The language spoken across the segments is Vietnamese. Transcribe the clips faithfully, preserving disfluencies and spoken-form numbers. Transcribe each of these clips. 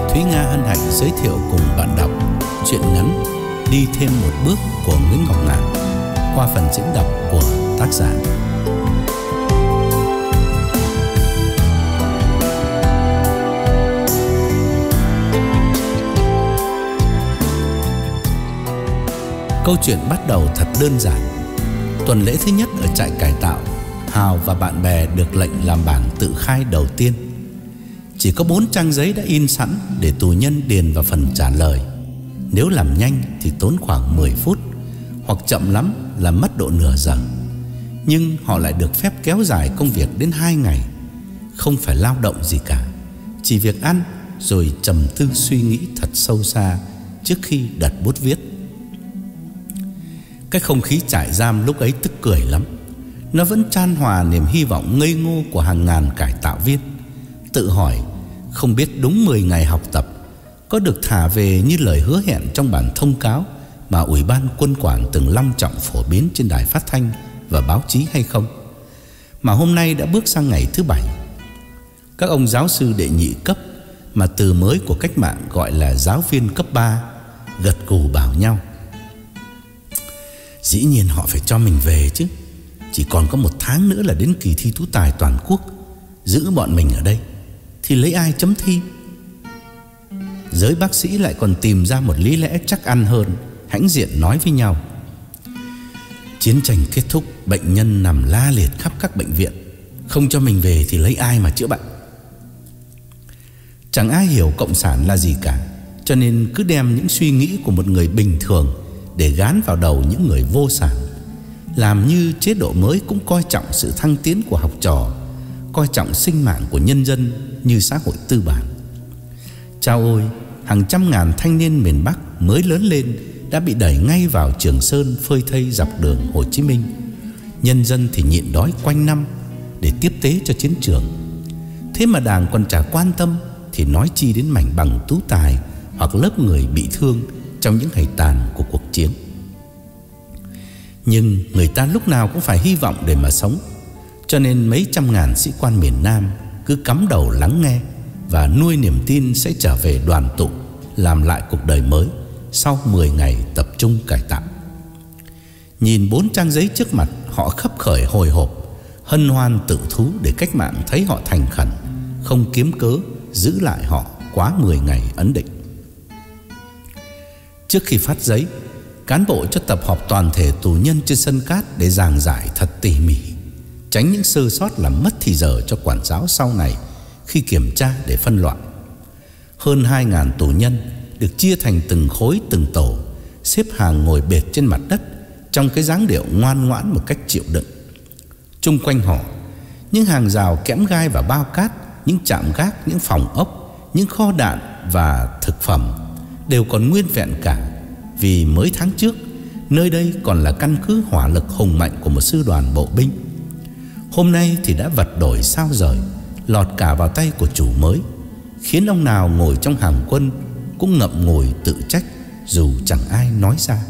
Thúy Nga hân hạnh giới thiệu cùng bạn đọc truyện ngắn Đi thêm một bước của Nguyễn Ngọc Ngạn qua phần diễn đọc của tác giả. Câu chuyện bắt đầu thật đơn giản. Tuần lễ thứ nhất ở trại cải tạo, Hào và bạn bè được lệnh làm bản tự khai đầu tiên. Chỉ có bốn trang giấy đã in sẵn để tù nhân điền vào phần trả lời. Nếu làm nhanh thì tốn khoảng mười phút, hoặc chậm lắm là mất độ nửa giờ. Nhưng họ lại được phép kéo dài công việc đến hai ngày. Không phải lao động gì cả, chỉ việc ăn rồi trầm tư suy nghĩ thật sâu xa trước khi đặt bút viết. Cái không khí trại giam lúc ấy tức cười lắm. Nó vẫn chan hòa niềm hy vọng ngây ngô của hàng ngàn cải tạo viên. Tự hỏi không biết đúng mười ngày học tập có được thả về như lời hứa hẹn trong bản thông cáo mà Ủy ban Quân quản từng long trọng phổ biến trên đài phát thanh và báo chí hay không. Mà hôm nay đã bước sang ngày thứ bảy. Các ông giáo sư đệ nhị cấp, mà từ mới của cách mạng gọi là giáo viên cấp ba, gật gù bảo nhau: dĩ nhiên họ phải cho mình về chứ. Chỉ còn có một tháng nữa là đến kỳ thi tú tài toàn quốc. Giữ bọn mình ở đây thì lấy ai chấm thi? Giới bác sĩ lại còn tìm ra một lý lẽ chắc ăn hơn, hãnh diện nói với nhau: chiến tranh kết thúc, bệnh nhân nằm la liệt khắp các bệnh viện, không cho mình về thì lấy ai mà chữa bệnh? Chẳng ai hiểu cộng sản là gì cả, cho nên cứ đem những suy nghĩ của một người bình thường để gán vào đầu những người vô sản, làm như chế độ mới cũng coi trọng sự thăng tiến của học trò, coi trọng sinh mạng của nhân dân như xã hội tư bản. Chao ôi, hàng trăm ngàn thanh niên miền Bắc mới lớn lên đã bị đẩy ngay vào Trường Sơn phơi thây dọc đường Hồ Chí Minh. Nhân dân thì nhịn đói quanh năm để tiếp tế cho chiến trường. Thế mà Đảng còn chả quan tâm, thì nói chi đến mảnh bằng tú tài hoặc lớp người bị thương trong những ngày tàn của cuộc chiến. Nhưng người ta lúc nào cũng phải hy vọng để mà sống, cho nên mấy trăm ngàn sĩ quan miền Nam cứ cắm đầu lắng nghe và nuôi niềm tin sẽ trở về đoàn tụ, làm lại cuộc đời mới sau mười ngày tập trung cải tạo. Nhìn bốn trang giấy trước mặt, họ khấp khởi hồi hộp, hân hoan tự thú để cách mạng thấy họ thành khẩn, không kiếm cớ giữ lại họ quá mười ngày ấn định. Trước khi phát giấy, cán bộ cho tập họp toàn thể tù nhân trên sân cát để giảng giải thật tỉ mỉ, tránh những sơ sót làm mất thì giờ cho quản giáo sau này khi kiểm tra để phân loại. Hơn hai ngàn tù nhân được chia thành từng khối từng tổ, xếp hàng ngồi bệt trên mặt đất trong cái dáng điệu ngoan ngoãn một cách chịu đựng. Chung quanh họ, những hàng rào kẽm gai và bao cát, những trạm gác, những phòng ốc, những kho đạn và thực phẩm đều còn nguyên vẹn cả. Vì mới tháng trước, nơi đây còn là căn cứ hỏa lực hùng mạnh của một sư đoàn bộ binh. Hôm nay thì đã vật đổi sao rời, lọt cả vào tay của chủ mới, khiến ông nào ngồi trong hàng quân cũng ngậm ngùi tự trách dù chẳng ai nói ra.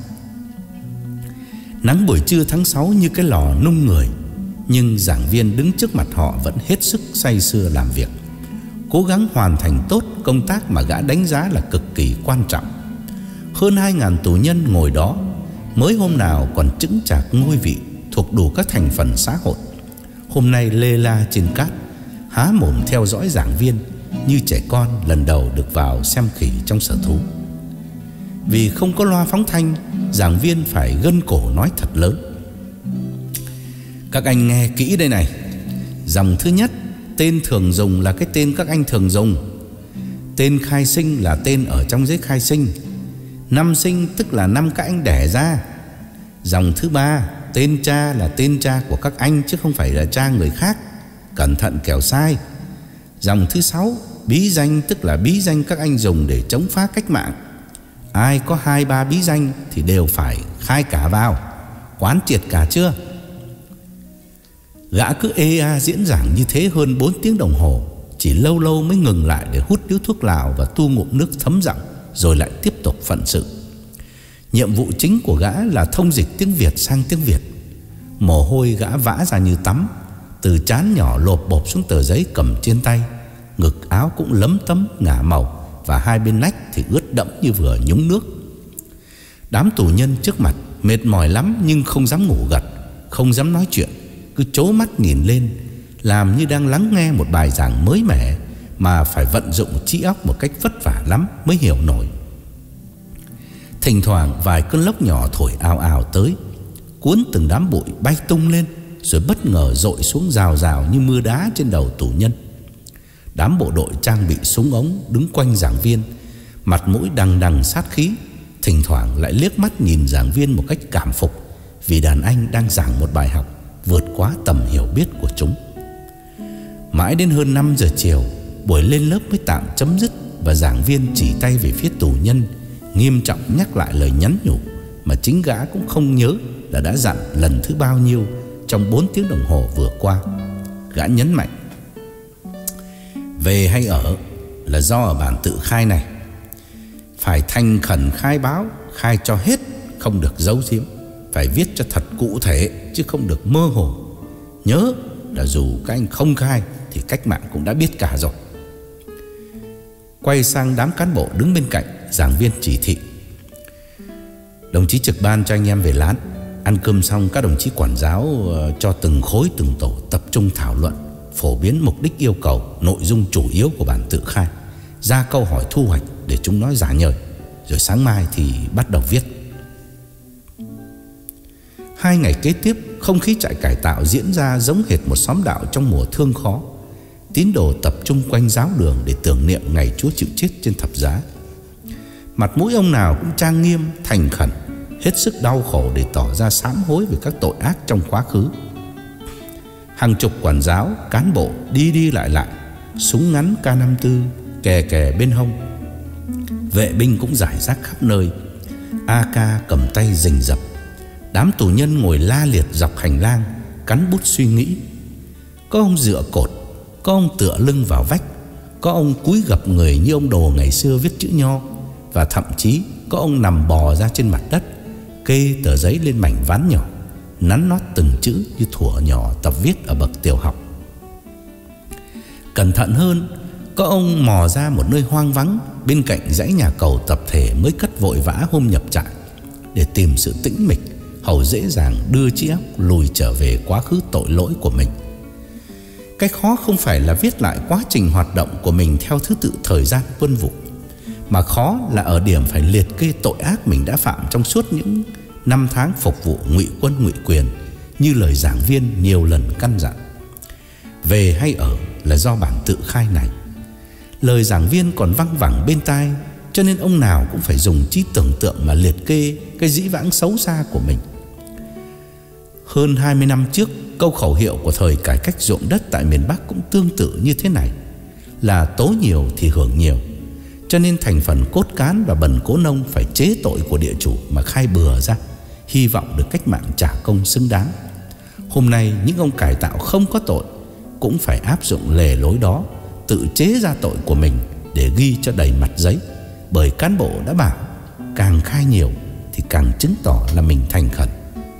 Nắng buổi trưa tháng sáu như cái lò nung người, nhưng giảng viên đứng trước mặt họ vẫn hết sức say sưa làm việc, cố gắng hoàn thành tốt công tác mà gã đánh giá là cực kỳ quan trọng. Hơn hai ngàn tù nhân ngồi đó, mới hôm nào còn chững chạc ngôi vị, thuộc đủ các thành phần xã hội, hôm nay lê la trên cát, há mồm theo dõi giảng viên như trẻ con lần đầu được vào xem khỉ trong sở thú. Vì không có loa phóng thanh, giảng viên phải gân cổ nói thật lớn: các anh nghe kỹ đây này. Dòng thứ nhất, tên thường dùng là cái tên các anh thường dùng. Tên khai sinh là tên ở trong giấy khai sinh. Năm sinh tức là năm các anh đẻ ra. Dòng thứ ba, tên cha là tên cha của các anh chứ không phải là cha người khác, cẩn thận kẻo sai. Dòng thứ sáu, bí danh tức là bí danh các anh dùng để chống phá cách mạng. Ai có hai ba bí danh thì đều phải khai cả vào, quán triệt cả chưa? Gã cứ ê a diễn giảng như thế hơn bốn tiếng đồng hồ, chỉ lâu lâu mới ngừng lại để hút điếu thuốc lào và tu ngụm nước thấm giọng, rồi lại tiếp tục phận sự. Nhiệm vụ chính của gã là thông dịch tiếng Việt sang tiếng Việt. Mồ hôi gã vã ra như tắm, từ trán nhỏ lộp bộp xuống tờ giấy cầm trên tay. Ngực áo cũng lấm tấm ngả màu và hai bên nách thì ướt đẫm như vừa nhúng nước. Đám tù nhân trước mặt mệt mỏi lắm nhưng không dám ngủ gật, không dám nói chuyện, cứ trố mắt nhìn lên, làm như đang lắng nghe một bài giảng mới mẻ mà phải vận dụng trí óc một cách vất vả lắm mới hiểu nổi. Thỉnh thoảng vài cơn lốc nhỏ thổi ào ào tới, cuốn từng đám bụi bay tung lên, rồi bất ngờ dội xuống rào rào như mưa đá trên đầu tù nhân. Đám bộ đội trang bị súng ống đứng quanh giảng viên, mặt mũi đằng đằng sát khí, thỉnh thoảng lại liếc mắt nhìn giảng viên một cách cảm phục, vì đàn anh đang giảng một bài học vượt quá tầm hiểu biết của chúng. Mãi đến hơn năm giờ chiều, buổi lên lớp mới tạm chấm dứt, và giảng viên chỉ tay về phía tù nhân, nghiêm trọng nhắc lại lời nhắn nhủ mà chính gã cũng không nhớ là đã dặn lần thứ bao nhiêu trong bốn tiếng đồng hồ vừa qua. Gã nhấn mạnh: về hay ở là do ở bản tự khai này, phải thành khẩn khai báo, khai cho hết, không được giấu giếm, phải viết cho thật cụ thể chứ không được mơ hồ. Nhớ là dù các anh không khai thì cách mạng cũng đã biết cả rồi. Quay sang đám cán bộ đứng bên cạnh, giảng viên chỉ thị: đồng chí trực ban cho anh em về lán. Ăn cơm xong, các đồng chí quản giáo cho từng khối từng tổ tập trung thảo luận, phổ biến mục đích, yêu cầu, nội dung chủ yếu của bản tự khai, ra câu hỏi thu hoạch để chúng nói giả nhời, rồi sáng mai thì bắt đầu viết. Hai ngày kế tiếp, không khí trại cải tạo diễn ra giống hệt một xóm đạo trong mùa thương khó. Tín đồ tập trung quanh giáo đường để tưởng niệm ngày Chúa chịu chết trên thập giá. Mặt mũi ông nào cũng trang nghiêm, thành khẩn, hết sức đau khổ để tỏ ra sám hối về các tội ác trong quá khứ. Hàng chục quản giáo, cán bộ đi đi lại lại, súng ngắn K năm mươi tư kè kè bên hông. Vệ binh cũng rải rác khắp nơi, a ca cầm tay rình rập. Đám tù nhân ngồi la liệt dọc hành lang, cắn bút suy nghĩ. Có ông dựa cột, có ông tựa lưng vào vách, có ông cúi gập người như ông Đồ ngày xưa viết chữ nho, và thậm chí có ông nằm bò ra trên mặt đất, kê tờ giấy lên mảnh ván nhỏ, nắn nót từng chữ như thuở nhỏ tập viết ở bậc tiểu học. Cẩn thận hơn, có ông mò ra một nơi hoang vắng bên cạnh dãy nhà cầu tập thể mới cất vội vã hôm nhập trại, để tìm sự tĩnh mịch, hầu dễ dàng đưa trí óc lùi trở về quá khứ tội lỗi của mình. Cái khó không phải là viết lại quá trình hoạt động của mình theo thứ tự thời gian quân vụ, mà khó là ở điểm phải liệt kê tội ác mình đã phạm trong suốt những năm tháng phục vụ ngụy quân ngụy quyền, như lời giảng viên nhiều lần căn dặn. Về hay ở là do bản tự khai này. Lời giảng viên còn văng vẳng bên tai, cho nên ông nào cũng phải dùng trí tưởng tượng mà liệt kê cái dĩ vãng xấu xa của mình. Hơn hai mươi năm trước, câu khẩu hiệu của thời cải cách ruộng đất tại miền Bắc cũng tương tự như thế này, là tố nhiều thì hưởng nhiều. Cho nên thành phần cốt cán và bần cố nông phải chế tội của địa chủ mà khai bừa ra, hy vọng được cách mạng trả công xứng đáng. Hôm nay những ông cải tạo không có tội cũng phải áp dụng lề lối đó, tự chế ra tội của mình để ghi cho đầy mặt giấy. Bởi cán bộ đã bảo càng khai nhiều thì càng chứng tỏ là mình thành khẩn.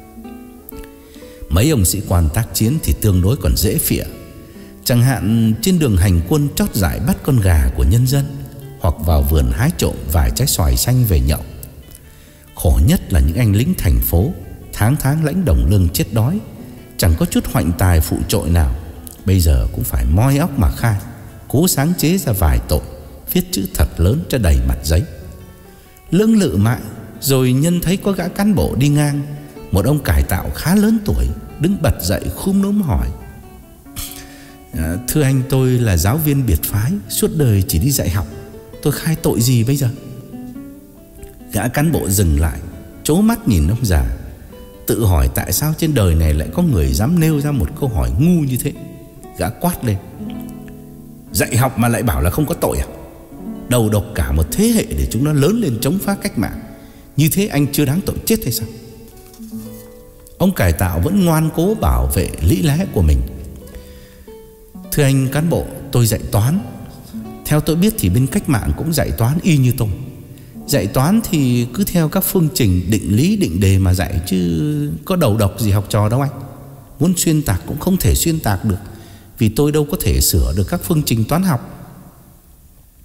Mấy ông sĩ quan tác chiến thì tương đối còn dễ phịa. Chẳng hạn trên đường hành quân chót dại bắt con gà của nhân dân, hoặc vào vườn hái trộm vài trái xoài xanh về nhậu. Khổ nhất là những anh lính thành phố, tháng tháng lãnh đồng lương chết đói, chẳng có chút hoạnh tài phụ trội nào, bây giờ cũng phải moi óc mà khai, cố sáng chế ra vài tội, viết chữ thật lớn cho đầy mặt giấy. Lưỡng lự mãi, rồi nhân thấy có gã cán bộ đi ngang, một ông cải tạo khá lớn tuổi, đứng bật dậy khúm núm hỏi: à, thưa anh, tôi là giáo viên biệt phái, suốt đời chỉ đi dạy học, tôi khai tội gì bây giờ? Gã cán bộ dừng lại, trố mắt nhìn ông già, tự hỏi tại sao trên đời này lại có người dám nêu ra một câu hỏi ngu như thế. Gã quát lên: dạy học mà lại bảo là không có tội à? Đầu độc cả một thế hệ để chúng nó lớn lên chống phá cách mạng, như thế anh chưa đáng tội chết hay sao? Ông cải tạo vẫn ngoan cố bảo vệ lý lẽ của mình: thưa anh cán bộ, tôi dạy toán. Theo tôi biết thì bên cách mạng cũng dạy toán y như tôi. Dạy toán thì cứ theo các phương trình định lý định đề mà dạy, chứ có đầu độc gì học trò đâu anh. Muốn xuyên tạc cũng không thể xuyên tạc được, vì tôi đâu có thể sửa được các phương trình toán học.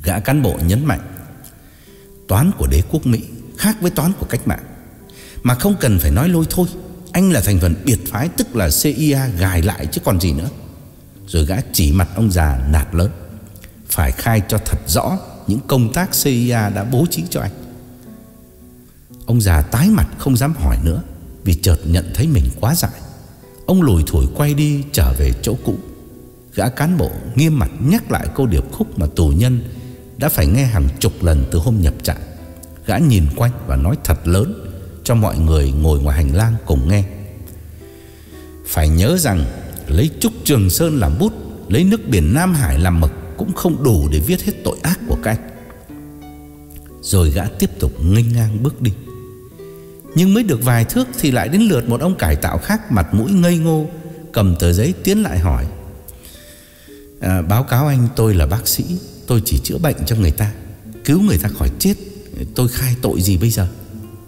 Gã cán bộ nhấn mạnh: toán của đế quốc Mỹ khác với toán của cách mạng, mà không cần phải nói lôi thôi. Anh là thành phần biệt phái, tức là xê i a gài lại chứ còn gì nữa. Rồi gã chỉ mặt ông già nạt lớn: phải khai cho thật rõ những công tác xê i a đã bố trí cho anh. Ông già tái mặt không dám hỏi nữa, vì chợt nhận thấy mình quá dại. Ông lủi thủi quay đi trở về chỗ cũ. Gã cán bộ nghiêm mặt nhắc lại câu điệp khúc mà tù nhân đã phải nghe hàng chục lần từ hôm nhập trại. Gã nhìn quanh và nói thật lớn cho mọi người ngồi ngoài hành lang cùng nghe: phải nhớ rằng lấy trúc Trường Sơn làm bút, lấy nước biển Nam Hải làm mực cũng không đủ để viết hết tội ác của các anh. Rồi gã tiếp tục nghênh ngang bước đi. Nhưng mới được vài thước thì lại đến lượt một ông cải tạo khác, mặt mũi ngây ngô, cầm tờ giấy tiến lại hỏi: à, báo cáo anh, tôi là bác sĩ, tôi chỉ chữa bệnh cho người ta, cứu người ta khỏi chết. Tôi khai tội gì bây giờ?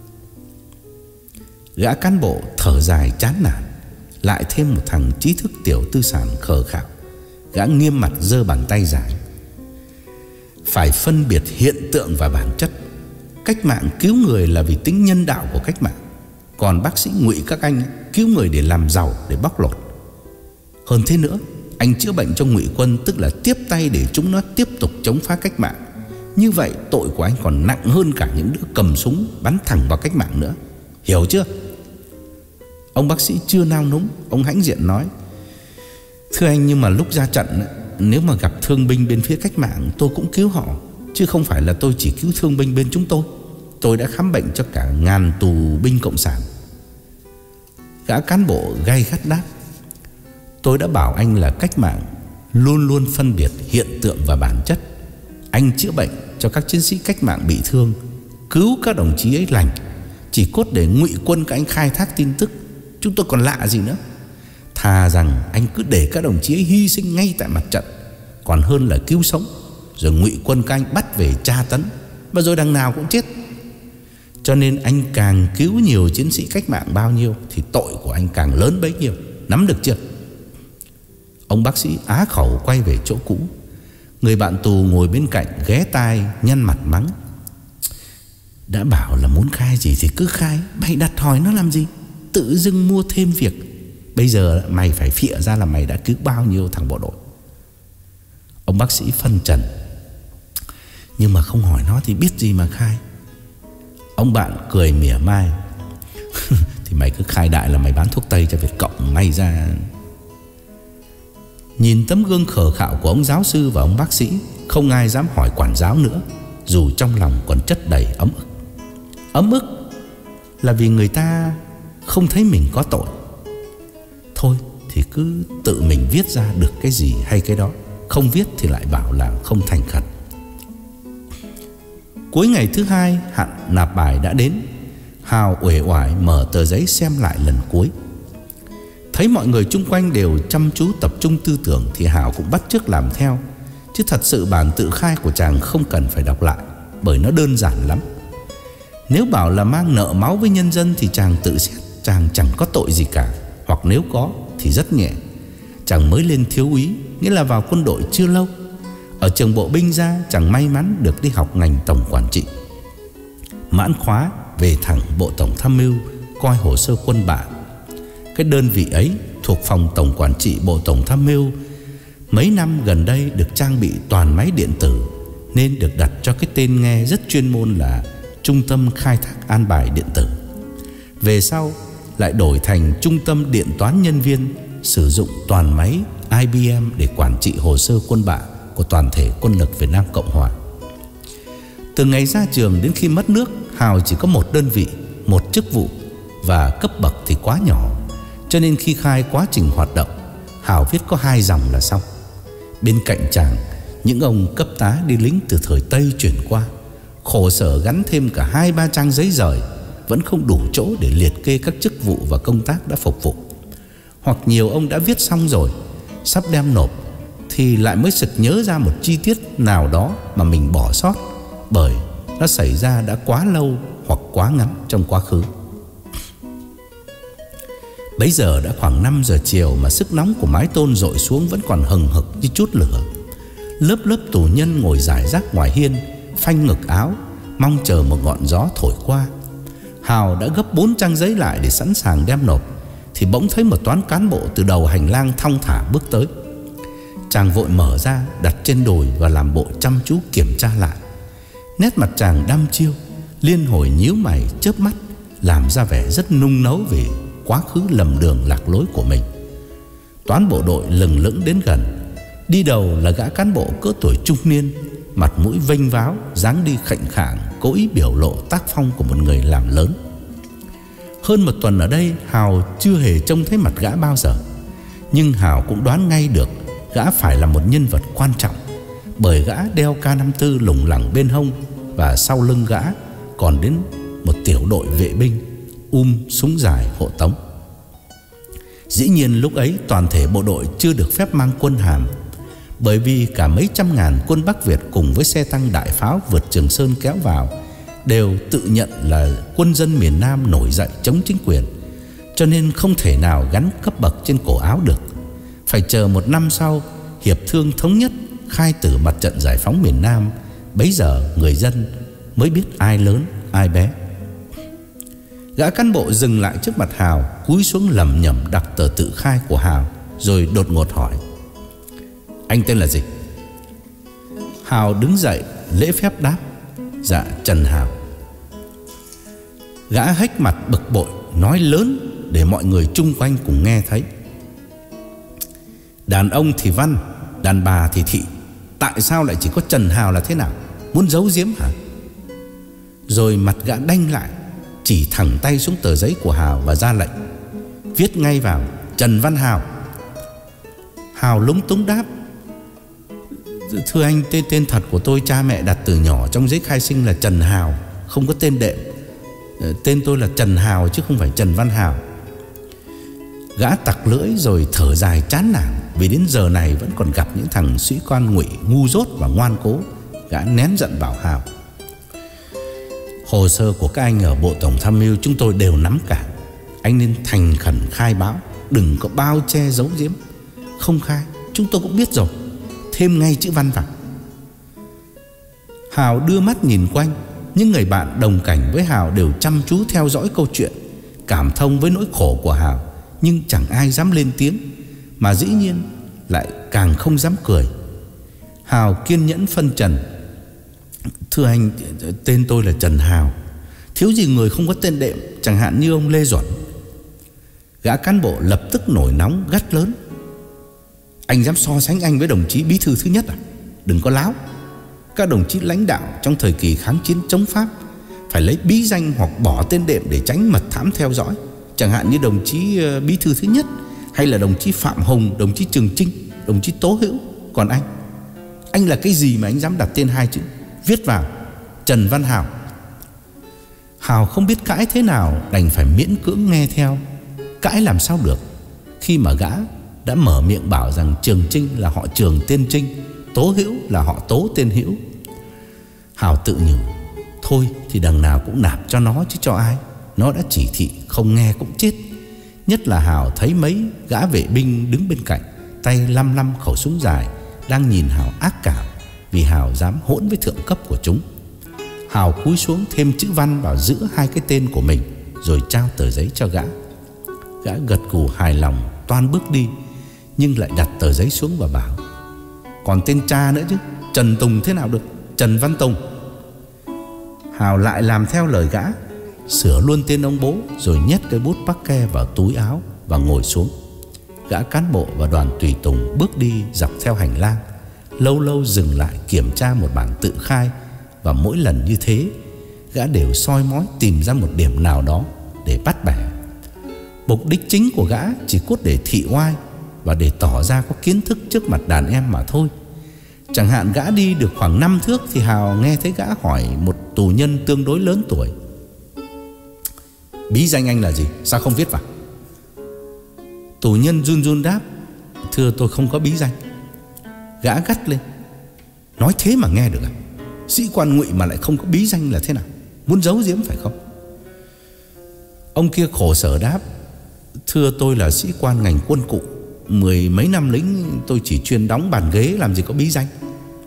Gã cán bộ thở dài chán nản. Lại thêm một thằng trí thức tiểu tư sản khờ khạo. Gã nghiêm mặt giơ bàn tay dài: phải phân biệt hiện tượng và bản chất. Cách mạng cứu người là vì tính nhân đạo của cách mạng, còn bác sĩ Ngụy các anh cứu người để làm giàu, để bóc lột. Hơn thế nữa, anh chữa bệnh cho Ngụy quân, tức là tiếp tay để chúng nó tiếp tục chống phá cách mạng. Như vậy tội của anh còn nặng hơn cả những đứa cầm súng bắn thẳng vào cách mạng nữa. Hiểu chưa? Ông bác sĩ chưa nao núng, ông hãnh diện nói: thưa anh, nhưng mà lúc ra trận, nếu mà gặp thương binh bên phía cách mạng, tôi cũng cứu họ, chứ không phải là tôi chỉ cứu thương binh bên chúng tôi. Tôi đã khám bệnh cho cả ngàn tù binh cộng sản. Gã cán bộ gay gắt đáp: tôi đã bảo anh là cách mạng luôn luôn phân biệt hiện tượng và bản chất. Anh chữa bệnh cho các chiến sĩ cách mạng bị thương, cứu các đồng chí ấy lành, chỉ cốt để Ngụy quân các anh khai thác tin tức. Chúng tôi còn lạ gì nữa. Thà rằng anh cứ để các đồng chí ấy hy sinh ngay tại mặt trận, còn hơn là cứu sống rồi Ngụy quân các anh bắt về tra tấn, và rồi đằng nào cũng chết. Cho nên anh càng cứu nhiều chiến sĩ cách mạng bao nhiêu thì tội của anh càng lớn bấy nhiêu. Nắm được chưa? Ông bác sĩ á khẩu quay về chỗ cũ. Người bạn tù ngồi bên cạnh ghé tai nhăn mặt mắng: đã bảo là muốn khai gì thì cứ khai, bày đặt hỏi nó làm gì, tự dưng mua thêm việc. Bây giờ mày phải phịa ra là mày đã cứu bao nhiêu thằng bộ đội. Ông bác sĩ phân trần: nhưng mà không hỏi nó thì biết gì mà khai. Ông bạn cười mỉa mai: thì mày cứ khai đại là mày bán thuốc tây cho Việt Cộng, may ra. Nhìn tấm gương khờ khạo của ông giáo sư và ông bác sĩ, không ai dám hỏi quản giáo nữa, dù trong lòng còn chất đầy ấm ức. Ấm ức là vì người ta không thấy mình có tội. Thôi thì cứ tự mình viết ra được cái gì hay cái đó, không viết thì lại bảo là không thành khẩn. Cuối ngày thứ hai, hạn nạp bài đã đến. Hào uể oải mở tờ giấy xem lại lần cuối. Thấy mọi người chung quanh đều chăm chú tập trung tư tưởng thì Hào cũng bắt chước làm theo. Chứ thật sự bản tự khai của chàng không cần phải đọc lại, bởi nó đơn giản lắm. Nếu bảo là mang nợ máu với nhân dân thì chàng tự xét chàng chẳng có tội gì cả, hoặc nếu có thì rất nhẹ. Chàng mới lên thiếu úy, nghĩa là vào quân đội chưa lâu. Ở trường bộ binh ra, chàng may mắn được đi học ngành tổng quản trị. Mãn khóa về thẳng bộ tổng tham mưu coi hồ sơ quân bạ. Cái đơn vị ấy thuộc phòng tổng quản trị bộ tổng tham mưu. Mấy năm gần đây được trang bị toàn máy điện tử, nên được đặt cho cái tên nghe rất chuyên môn là Trung tâm Khai thác An bài Điện tử. Về sau lại đổi thành Trung tâm Điện toán Nhân viên, sử dụng toàn máy I B M để quản trị hồ sơ quân bạ của toàn thể quân lực Việt Nam Cộng Hòa. Từ ngày ra trường đến khi mất nước, Hào chỉ có một đơn vị, một chức vụ, và cấp bậc thì quá nhỏ, cho nên khi khai quá trình hoạt động, Hào viết có hai dòng là xong. Bên cạnh chàng, những ông cấp tá đi lính từ thời Tây chuyển qua, khổ sở gắn thêm cả hai ba trang giấy rời, vẫn không đủ chỗ để liệt kê các chức vụ và công tác đã phục vụ. Hoặc nhiều ông đã viết xong rồi, sắp đem nộp, thì lại mới sực nhớ ra một chi tiết nào đó mà mình bỏ sót, bởi nó xảy ra đã quá lâu hoặc quá ngắn trong quá khứ. Bấy giờ đã khoảng năm giờ chiều mà sức nóng của mái tôn dội xuống vẫn còn hừng hực như chút lửa. Lớp lớp tù nhân ngồi rải rác ngoài hiên, phanh ngực áo, mong chờ một ngọn gió thổi qua. Hào đã gấp bốn trang giấy lại để sẵn sàng đem nộp, thì bỗng thấy một toán cán bộ từ đầu hành lang thong thả bước tới. Chàng vội mở ra, đặt trên đùi và làm bộ chăm chú kiểm tra lại. Nét mặt chàng đăm chiêu, liên hồi nhíu mày chớp mắt, làm ra vẻ rất nung nấu về quá khứ lầm đường lạc lối của mình. Toán bộ đội lừng lững đến gần. Đi đầu là gã cán bộ cỡ tuổi trung niên, mặt mũi vênh váo, dáng đi khệnh khạng, cố ý biểu lộ tác phong của một người làm lớn. Hơn một tuần ở đây, Hào chưa hề trông thấy mặt gã bao giờ. Nhưng Hào cũng đoán ngay được gã phải là một nhân vật quan trọng, bởi gã đeo K năm mươi tư lủng lẳng bên hông, và sau lưng gã còn đến một tiểu đội vệ binh um súng dài hộ tống. Dĩ nhiên lúc ấy toàn thể bộ đội chưa được phép mang quân hàm, bởi vì cả mấy trăm ngàn quân Bắc Việt cùng với xe tăng đại pháo vượt Trường Sơn kéo vào đều tự nhận là quân dân miền Nam nổi dậy chống chính quyền, cho nên không thể nào gắn cấp bậc trên cổ áo được. Phải chờ một năm sau hiệp thương thống nhất, khai tử mặt trận giải phóng miền Nam, bấy giờ người dân mới biết ai lớn ai bé. Gã cán bộ dừng lại trước mặt Hào, cúi xuống lẩm nhẩm đọc tờ tự khai của Hào, rồi đột ngột hỏi: "Anh tên là gì?" Hào đứng dậy lễ phép đáp: "Dạ, Trần Hào." Gã hếch mặt bực bội, nói lớn để mọi người chung quanh cùng nghe thấy: "Đàn ông thì Văn, đàn bà thì Thị, tại sao lại chỉ có Trần Hào là thế nào? Muốn giấu giếm hả?" Rồi mặt gã đanh lại, chỉ thẳng tay xuống tờ giấy của Hào và ra lệnh: "Viết ngay vào Trần Văn Hào." Hào lúng túng đáp: "Thưa anh, tên tên thật của tôi cha mẹ đặt từ nhỏ trong giấy khai sinh là Trần Hào, không có tên đệm. Tên tôi là Trần Hào chứ không phải Trần Văn Hào." Gã tặc lưỡi rồi thở dài chán nản, vì đến giờ này vẫn còn gặp những thằng sĩ quan ngụy ngu dốt và ngoan cố. Gã nén giận bảo Hào: "Hồ sơ của các anh ở Bộ Tổng Tham mưu chúng tôi đều nắm cả. Anh nên thành khẩn khai báo, đừng có bao che giấu giếm. Không khai chúng tôi cũng biết rồi, thêm ngay chữ Văn vào." Hào đưa mắt nhìn quanh. Những người bạn đồng cảnh với Hào đều chăm chú theo dõi câu chuyện, cảm thông với nỗi khổ của Hào, nhưng chẳng ai dám lên tiếng, mà dĩ nhiên lại càng không dám cười. Hào kiên nhẫn phân trần: "Thưa anh, tên tôi là Trần Hào, thiếu gì người không có tên đệm, chẳng hạn như ông Lê Duẩn." Gã cán bộ lập tức nổi nóng gắt lớn: "Anh dám so sánh anh với đồng chí bí thư thứ nhất à? Đừng có láo. Các đồng chí lãnh đạo trong thời kỳ kháng chiến chống Pháp phải lấy bí danh hoặc bỏ tên đệm để tránh mật thám theo dõi, chẳng hạn như đồng chí bí thư thứ nhất, hay là đồng chí Phạm Hùng, đồng chí Trường Trinh, đồng chí Tố Hữu. Còn anh, anh là cái gì mà anh dám đặt tên hai chữ? Viết vào Trần Văn Hào." Hào không biết cãi thế nào, đành phải miễn cưỡng nghe theo. Cãi làm sao được khi mà gã đã mở miệng bảo rằng Trường Trinh là họ Trường tên Trinh, Tố Hữu là họ Tố tên Hữu. Hào tự nhủ: thôi thì đằng nào cũng nạp cho nó chứ cho ai. Nó đã chỉ thị không nghe cũng chết. Nhất là Hào thấy mấy gã vệ binh đứng bên cạnh, tay lăm lăm khẩu súng dài, đang nhìn Hào ác cảm vì Hào dám hỗn với thượng cấp của chúng. Hào cúi xuống thêm chữ Văn vào giữa hai cái tên của mình, rồi trao tờ giấy cho gã. Gã gật gù hài lòng toan bước đi, nhưng lại đặt tờ giấy xuống và bảo: "Còn tên cha nữa chứ, Trần Tùng thế nào được? Trần Văn Tùng." Hào lại làm theo lời gã, sửa luôn tên ông bố, rồi nhét cái bút bắc ke vào túi áo và ngồi xuống. Gã cán bộ và đoàn tùy tùng bước đi dọc theo hành lang, lâu lâu dừng lại kiểm tra một bản tự khai. Và mỗi lần như thế, gã đều soi mói tìm ra một điểm nào đó để bắt bẻ. Mục đích chính của gã chỉ cốt để thị oai và để tỏ ra có kiến thức trước mặt đàn em mà thôi. Chẳng hạn gã đi được khoảng năm thước thì Hào nghe thấy gã hỏi một tù nhân tương đối lớn tuổi: "Bí danh anh là gì? Sao không viết vào?" Tù nhân run run đáp: "Thưa, tôi không có bí danh." Gã gắt lên: "Nói thế mà nghe được à? Sĩ quan ngụy mà lại không có bí danh là thế nào? Muốn giấu giếm phải không?" Ông kia khổ sở đáp: "Thưa, tôi là sĩ quan ngành quân cụ, mười mấy năm lính tôi chỉ chuyên đóng bàn ghế, làm gì có bí danh."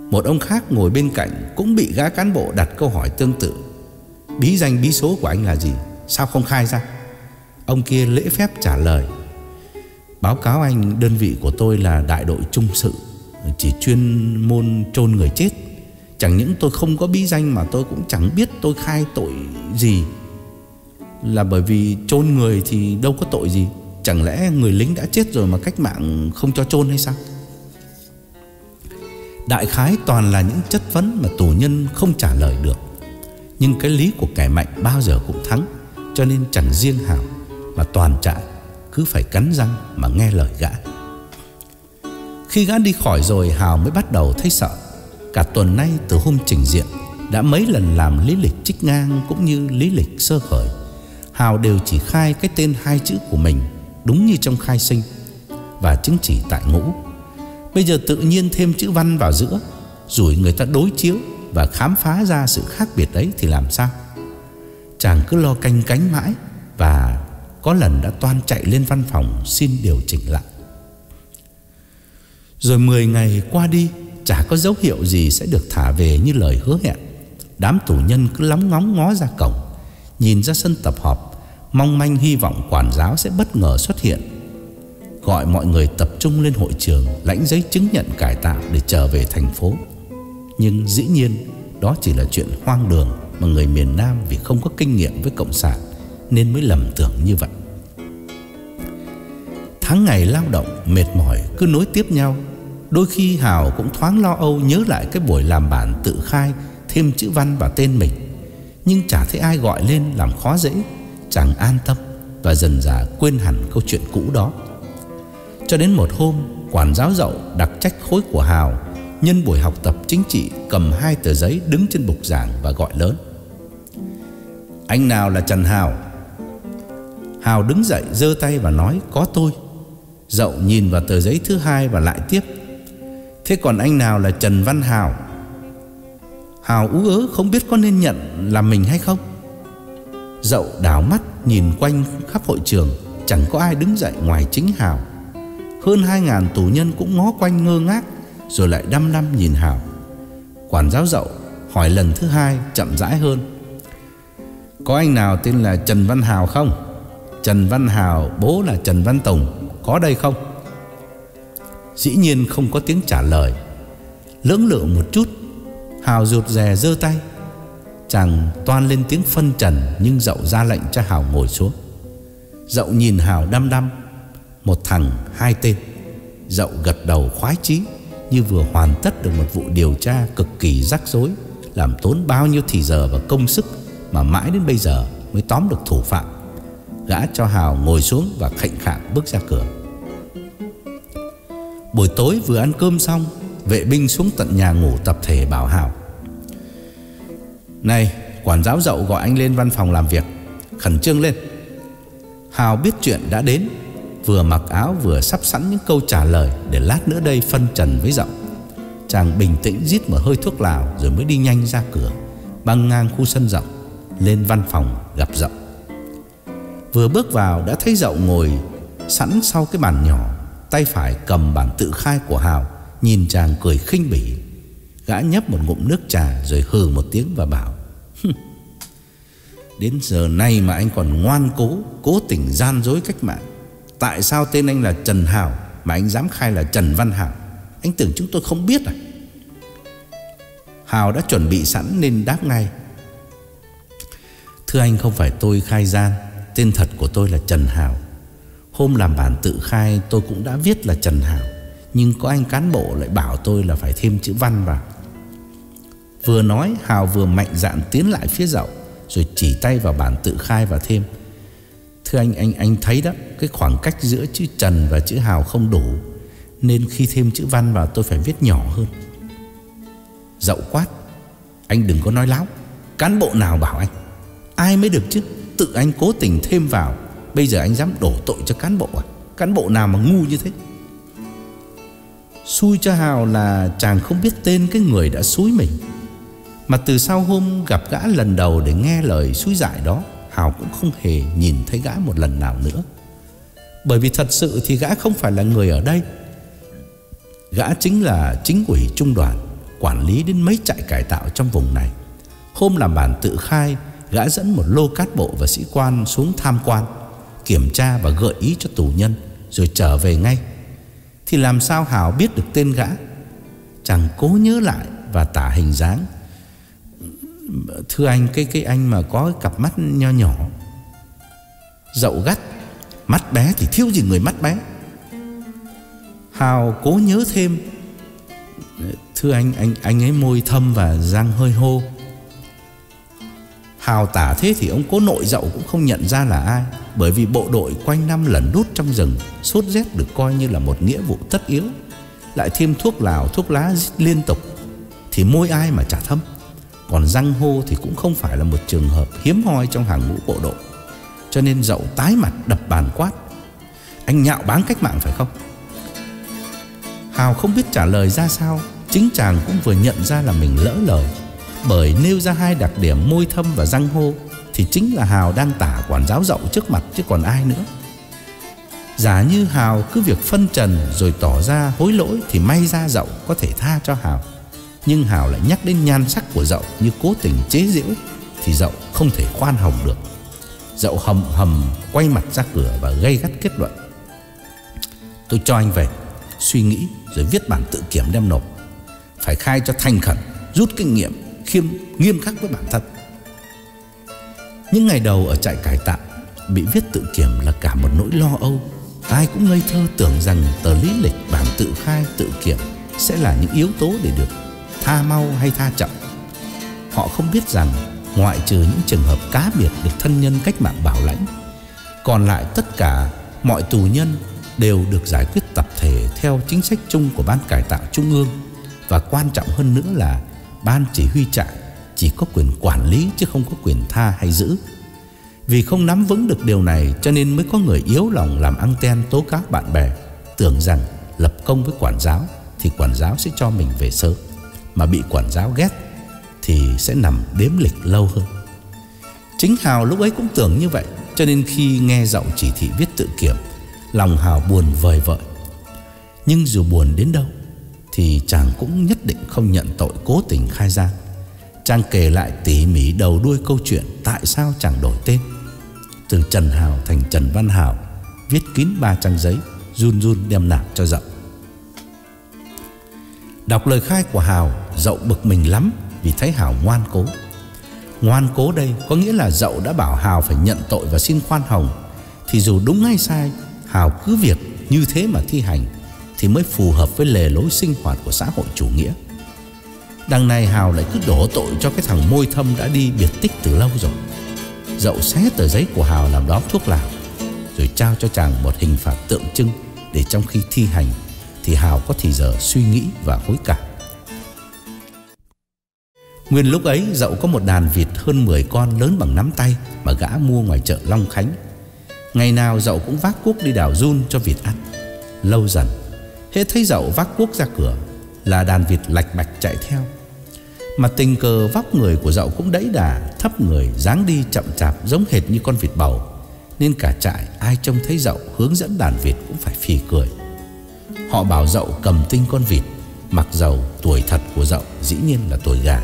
Một ông khác ngồi bên cạnh cũng bị gã cán bộ đặt câu hỏi tương tự. Bí danh bí số của anh là gì? Sao không khai ra? Ông kia lễ phép trả lời: báo cáo anh, đơn vị của tôi là đại đội trung sự, chỉ chuyên môn chôn người chết. Chẳng những tôi không có bí danh mà tôi cũng chẳng biết tôi khai tội gì. Là bởi vì chôn người thì đâu có tội gì. Chẳng lẽ người lính đã chết rồi mà cách mạng không cho chôn hay sao? Đại khái toàn là những chất vấn mà tù nhân không trả lời được. Nhưng cái lý của kẻ mạnh bao giờ cũng thắng, cho nên chẳng riêng Hào mà toàn trại cứ phải cắn răng mà nghe lời gã. Khi gã đi khỏi rồi, Hào mới bắt đầu thấy sợ. Cả tuần nay từ hôm trình diện, đã mấy lần làm lý lịch trích ngang cũng như lý lịch sơ khởi, Hào đều chỉ khai cái tên hai chữ của mình đúng như trong khai sinh và chứng chỉ tại ngũ. Bây giờ tự nhiên thêm chữ Văn vào giữa, rủi người ta đối chiếu và khám phá ra sự khác biệt ấy thì làm sao? Chàng cứ lo canh cánh mãi, và có lần đã toan chạy lên văn phòng xin điều chỉnh lại. Rồi mười ngày qua đi, chả có dấu hiệu gì sẽ được thả về như lời hứa hẹn. Đám tù nhân cứ lóng ngóng ngó ra cổng, nhìn ra sân tập họp, mong manh hy vọng quản giáo sẽ bất ngờ xuất hiện, gọi mọi người tập trung lên hội trường, lãnh giấy chứng nhận cải tạo để trở về thành phố. Nhưng dĩ nhiên đó chỉ là chuyện hoang đường mà người miền Nam vì không có kinh nghiệm với cộng sản nên mới lầm tưởng như vậy. Tháng ngày lao động mệt mỏi cứ nối tiếp nhau. Đôi khi Hào cũng thoáng lo âu nhớ lại cái buổi làm bản tự khai thêm chữ Văn vào tên mình, nhưng chả thấy ai gọi lên làm khó dễ. Chàng an tâm và dần dà quên hẳn câu chuyện cũ đó. Cho đến một hôm, quản giáo Dậu đặc trách khối của Hào nhân buổi học tập chính trị cầm hai tờ giấy đứng trên bục giảng và gọi lớn: anh nào là Trần Hào? Hào đứng dậy giơ tay và nói: có tôi. Dậu nhìn vào tờ giấy thứ hai và lại tiếp: thế còn anh nào là Trần Văn Hào? Hào ú ớ không biết có nên nhận là mình hay không. Dậu đảo mắt nhìn quanh khắp hội trường, chẳng có ai đứng dậy ngoài chính Hào. Hơn hai ngàn tù nhân cũng ngó quanh ngơ ngác, rồi lại đăm đăm nhìn Hào. Quản giáo Dậu hỏi lần thứ hai chậm rãi hơn: có anh nào tên là Trần Văn Hào không? Trần Văn Hào, bố là Trần Văn Tùng, có đây không? Dĩ nhiên không có tiếng trả lời. Lưỡng lự một chút, Hào rụt rè giơ tay. Chàng toan lên tiếng phân trần, nhưng Dậu ra lệnh cho Hào ngồi xuống. Dậu nhìn Hào đăm đăm: một thằng hai tên. Dậu gật đầu khoái chí, như vừa hoàn tất được một vụ điều tra cực kỳ rắc rối, làm tốn bao nhiêu thì giờ và công sức mà mãi đến bây giờ mới tóm được thủ phạm. Gã cho Hào ngồi xuống và khệnh khạng bước ra cửa. Buổi tối vừa ăn cơm xong, vệ binh xuống tận nhà ngủ tập thể bảo Hào: này, quản giáo Dậu gọi anh lên văn phòng làm việc, khẩn trương lên. Hào biết chuyện đã đến, vừa mặc áo vừa sắp sẵn những câu trả lời để lát nữa đây phân trần với Dậu. Chàng bình tĩnh rít một hơi thuốc lào rồi mới đi nhanh ra cửa, băng ngang khu sân rộng, lên văn phòng gặp Dậu. Vừa bước vào đã thấy Dậu ngồi sẵn sau cái bàn nhỏ, tay phải cầm bản tự khai của Hào, nhìn chàng cười khinh bỉ. Gã nhấp một ngụm nước trà rồi hừ một tiếng và bảo: đến giờ này mà anh còn ngoan cố, cố tình gian dối cách mạng. Tại sao tên anh là Trần Hào mà anh dám khai là Trần Văn Hào? Anh tưởng chúng tôi không biết à? Hào đã chuẩn bị sẵn nên đáp ngay: thưa anh, không phải tôi khai gian, tên thật của tôi là Trần Hào. Hôm làm bản tự khai tôi cũng đã viết là Trần Hào, nhưng có anh cán bộ lại bảo tôi là phải thêm chữ Văn vào. Vừa nói, Hào vừa mạnh dạn tiến lại phía Dậu, rồi chỉ tay vào bản tự khai và thêm: thưa anh, anh anh thấy đó, cái khoảng cách giữa chữ Trần và chữ Hào không đủ, nên khi thêm chữ Văn vào tôi phải viết nhỏ hơn. Dậu quát: anh đừng có nói láo. Cán bộ nào bảo anh? Ai mới được chứ? Tự anh cố tình thêm vào, bây giờ anh dám đổ tội cho cán bộ à? Cán bộ nào mà ngu như thế? Xui cho Hào là chàng không biết tên cái người đã xúi mình. Mà từ sau hôm gặp gã lần đầu để nghe lời xúi dại đó, Hào cũng không hề nhìn thấy gã một lần nào nữa. Bởi vì thật sự thì gã không phải là người ở đây. Gã chính là chính ủy trung đoàn, quản lý đến mấy trại cải tạo trong vùng này. Hôm làm bản tự khai, gã dẫn một lô cát bộ và sĩ quan xuống tham quan, kiểm tra và gợi ý cho tù nhân, rồi trở về ngay. Thì làm sao Hào biết được tên gã? Chàng cố nhớ lại và tả hình dáng. Thưa anh, cái cái anh mà có cái cặp mắt nho nhỏ. Dậu gắt: mắt bé thì thiếu gì người mắt bé. Hào cố nhớ thêm. Thưa anh, anh anh ấy môi thâm và răng hơi hô. Hào tả thế thì ông cố nội Dậu cũng không nhận ra là ai, bởi vì bộ đội quanh năm lẩn đút trong rừng, sốt rét được coi như là một nghĩa vụ tất yếu, lại thêm thuốc lào thuốc lá liên tục, thì môi ai mà chả thâm. Còn răng hô thì cũng không phải là một trường hợp hiếm hoi trong hàng ngũ bộ đội. Cho nên Dậu tái mặt đập bàn quát: anh nhạo báng cách mạng phải không? Hào không biết trả lời ra sao. Chính chàng cũng vừa nhận ra là mình lỡ lời, bởi nêu ra hai đặc điểm môi thâm và răng hô thì chính là Hào đang tả quản giáo Dậu trước mặt chứ còn ai nữa. Giả như Hào cứ việc phân trần rồi tỏ ra hối lỗi thì may ra Dậu có thể tha cho Hào. Nhưng Hào lại nhắc đến nhan sắc của Dậu như cố tình chế giễu, thì Dậu không thể khoan hồng được. Dậu hầm hầm quay mặt ra cửa và gay gắt kết luận: tôi cho anh về suy nghĩ rồi viết bản tự kiểm đem nộp. Phải khai cho thành khẩn, rút kinh nghiệm, khiêm nghiêm khắc với bản thân. Những ngày đầu ở trại cải tạo, bị viết tự kiểm là cả một nỗi lo âu. Ai cũng ngây thơ tưởng rằng tờ lý lịch, bản tự khai, tự kiểm sẽ là những yếu tố để được tha mau hay tha chậm. Họ không biết rằng ngoại trừ những trường hợp cá biệt được thân nhân cách mạng bảo lãnh, còn lại tất cả mọi tù nhân đều được giải quyết tập thể theo chính sách chung của Ban Cải tạo Trung ương. Và quan trọng hơn nữa là Ban chỉ huy trại chỉ có quyền quản lý chứ không có quyền tha hay giữ. Vì không nắm vững được điều này cho nên mới có người yếu lòng làm anten tố cáo bạn bè, tưởng rằng lập công với quản giáo thì quản giáo sẽ cho mình về sớm, mà bị quản giáo ghét thì sẽ nằm đếm lịch lâu hơn. Chính Hào lúc ấy cũng tưởng như vậy, cho nên khi nghe Dậu chỉ thị viết tự kiểm, lòng Hào buồn vời vợi. Nhưng dù buồn đến đâu thì chàng cũng nhất định không nhận tội cố tình khai gian. Chàng kể lại tỉ mỉ đầu đuôi câu chuyện tại sao chàng đổi tên từ Trần Hào thành Trần Văn Hào, viết kín ba trang giấy, run run đem nạp cho Dậu. Đọc lời khai của Hào, Dậu bực mình lắm vì thấy Hào ngoan cố. Ngoan cố đây có nghĩa là Dậu đã bảo Hào phải nhận tội và xin khoan hồng, thì dù đúng hay sai, Hào cứ việc như thế mà thi hành thì mới phù hợp với lề lối sinh hoạt của xã hội chủ nghĩa. Đằng này Hào lại cứ đổ tội cho cái thằng môi thâm đã đi biệt tích từ lâu rồi. Dậu xé tờ giấy của Hào làm đóm thuốc lào, rồi trao cho chàng một hình phạt tượng trưng, để trong khi thi hành thì Hào có thì giờ suy nghĩ và hối cải. Nguyên lúc ấy Dậu có một đàn vịt hơn mười con lớn bằng nắm tay mà gã mua ngoài chợ Long Khánh. Ngày nào Dậu cũng vác cuốc đi đào giun cho vịt ăn. Lâu dần, hễ thấy Dậu vác cuốc ra cửa là đàn vịt lạch bạch chạy theo. Mà tình cờ vóc người của Dậu cũng đẫy đà, thấp người, dáng đi chậm chạp giống hệt như con vịt bầu, nên cả trại ai trông thấy Dậu hướng dẫn đàn vịt cũng phải phì cười. Họ bảo Dậu cầm tinh con vịt, mặc dầu tuổi thật của Dậu dĩ nhiên là tuổi gà.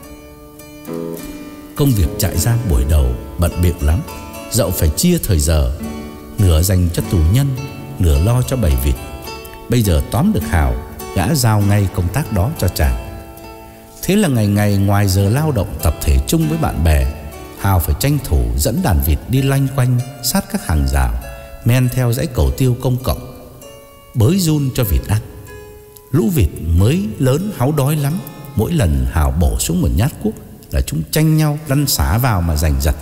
Công việc trại giam buổi đầu bận bịu lắm. Dậu phải chia thời giờ, nửa dành cho tù nhân, nửa lo cho bầy vịt. Bây giờ tóm được Hào, gã giao ngay công tác đó cho chàng. Thế là ngày ngày ngoài giờ lao động tập thể chung với bạn bè, Hào phải tranh thủ dẫn đàn vịt đi loanh quanh sát các hàng rào, men theo dãy cầu tiêu công cộng, bới giun cho vịt ăn. Lũ vịt mới lớn háu đói lắm. Mỗi lần Hào bổ xuống một nhát cuốc là chúng tranh nhau lăn xả vào mà giành giật.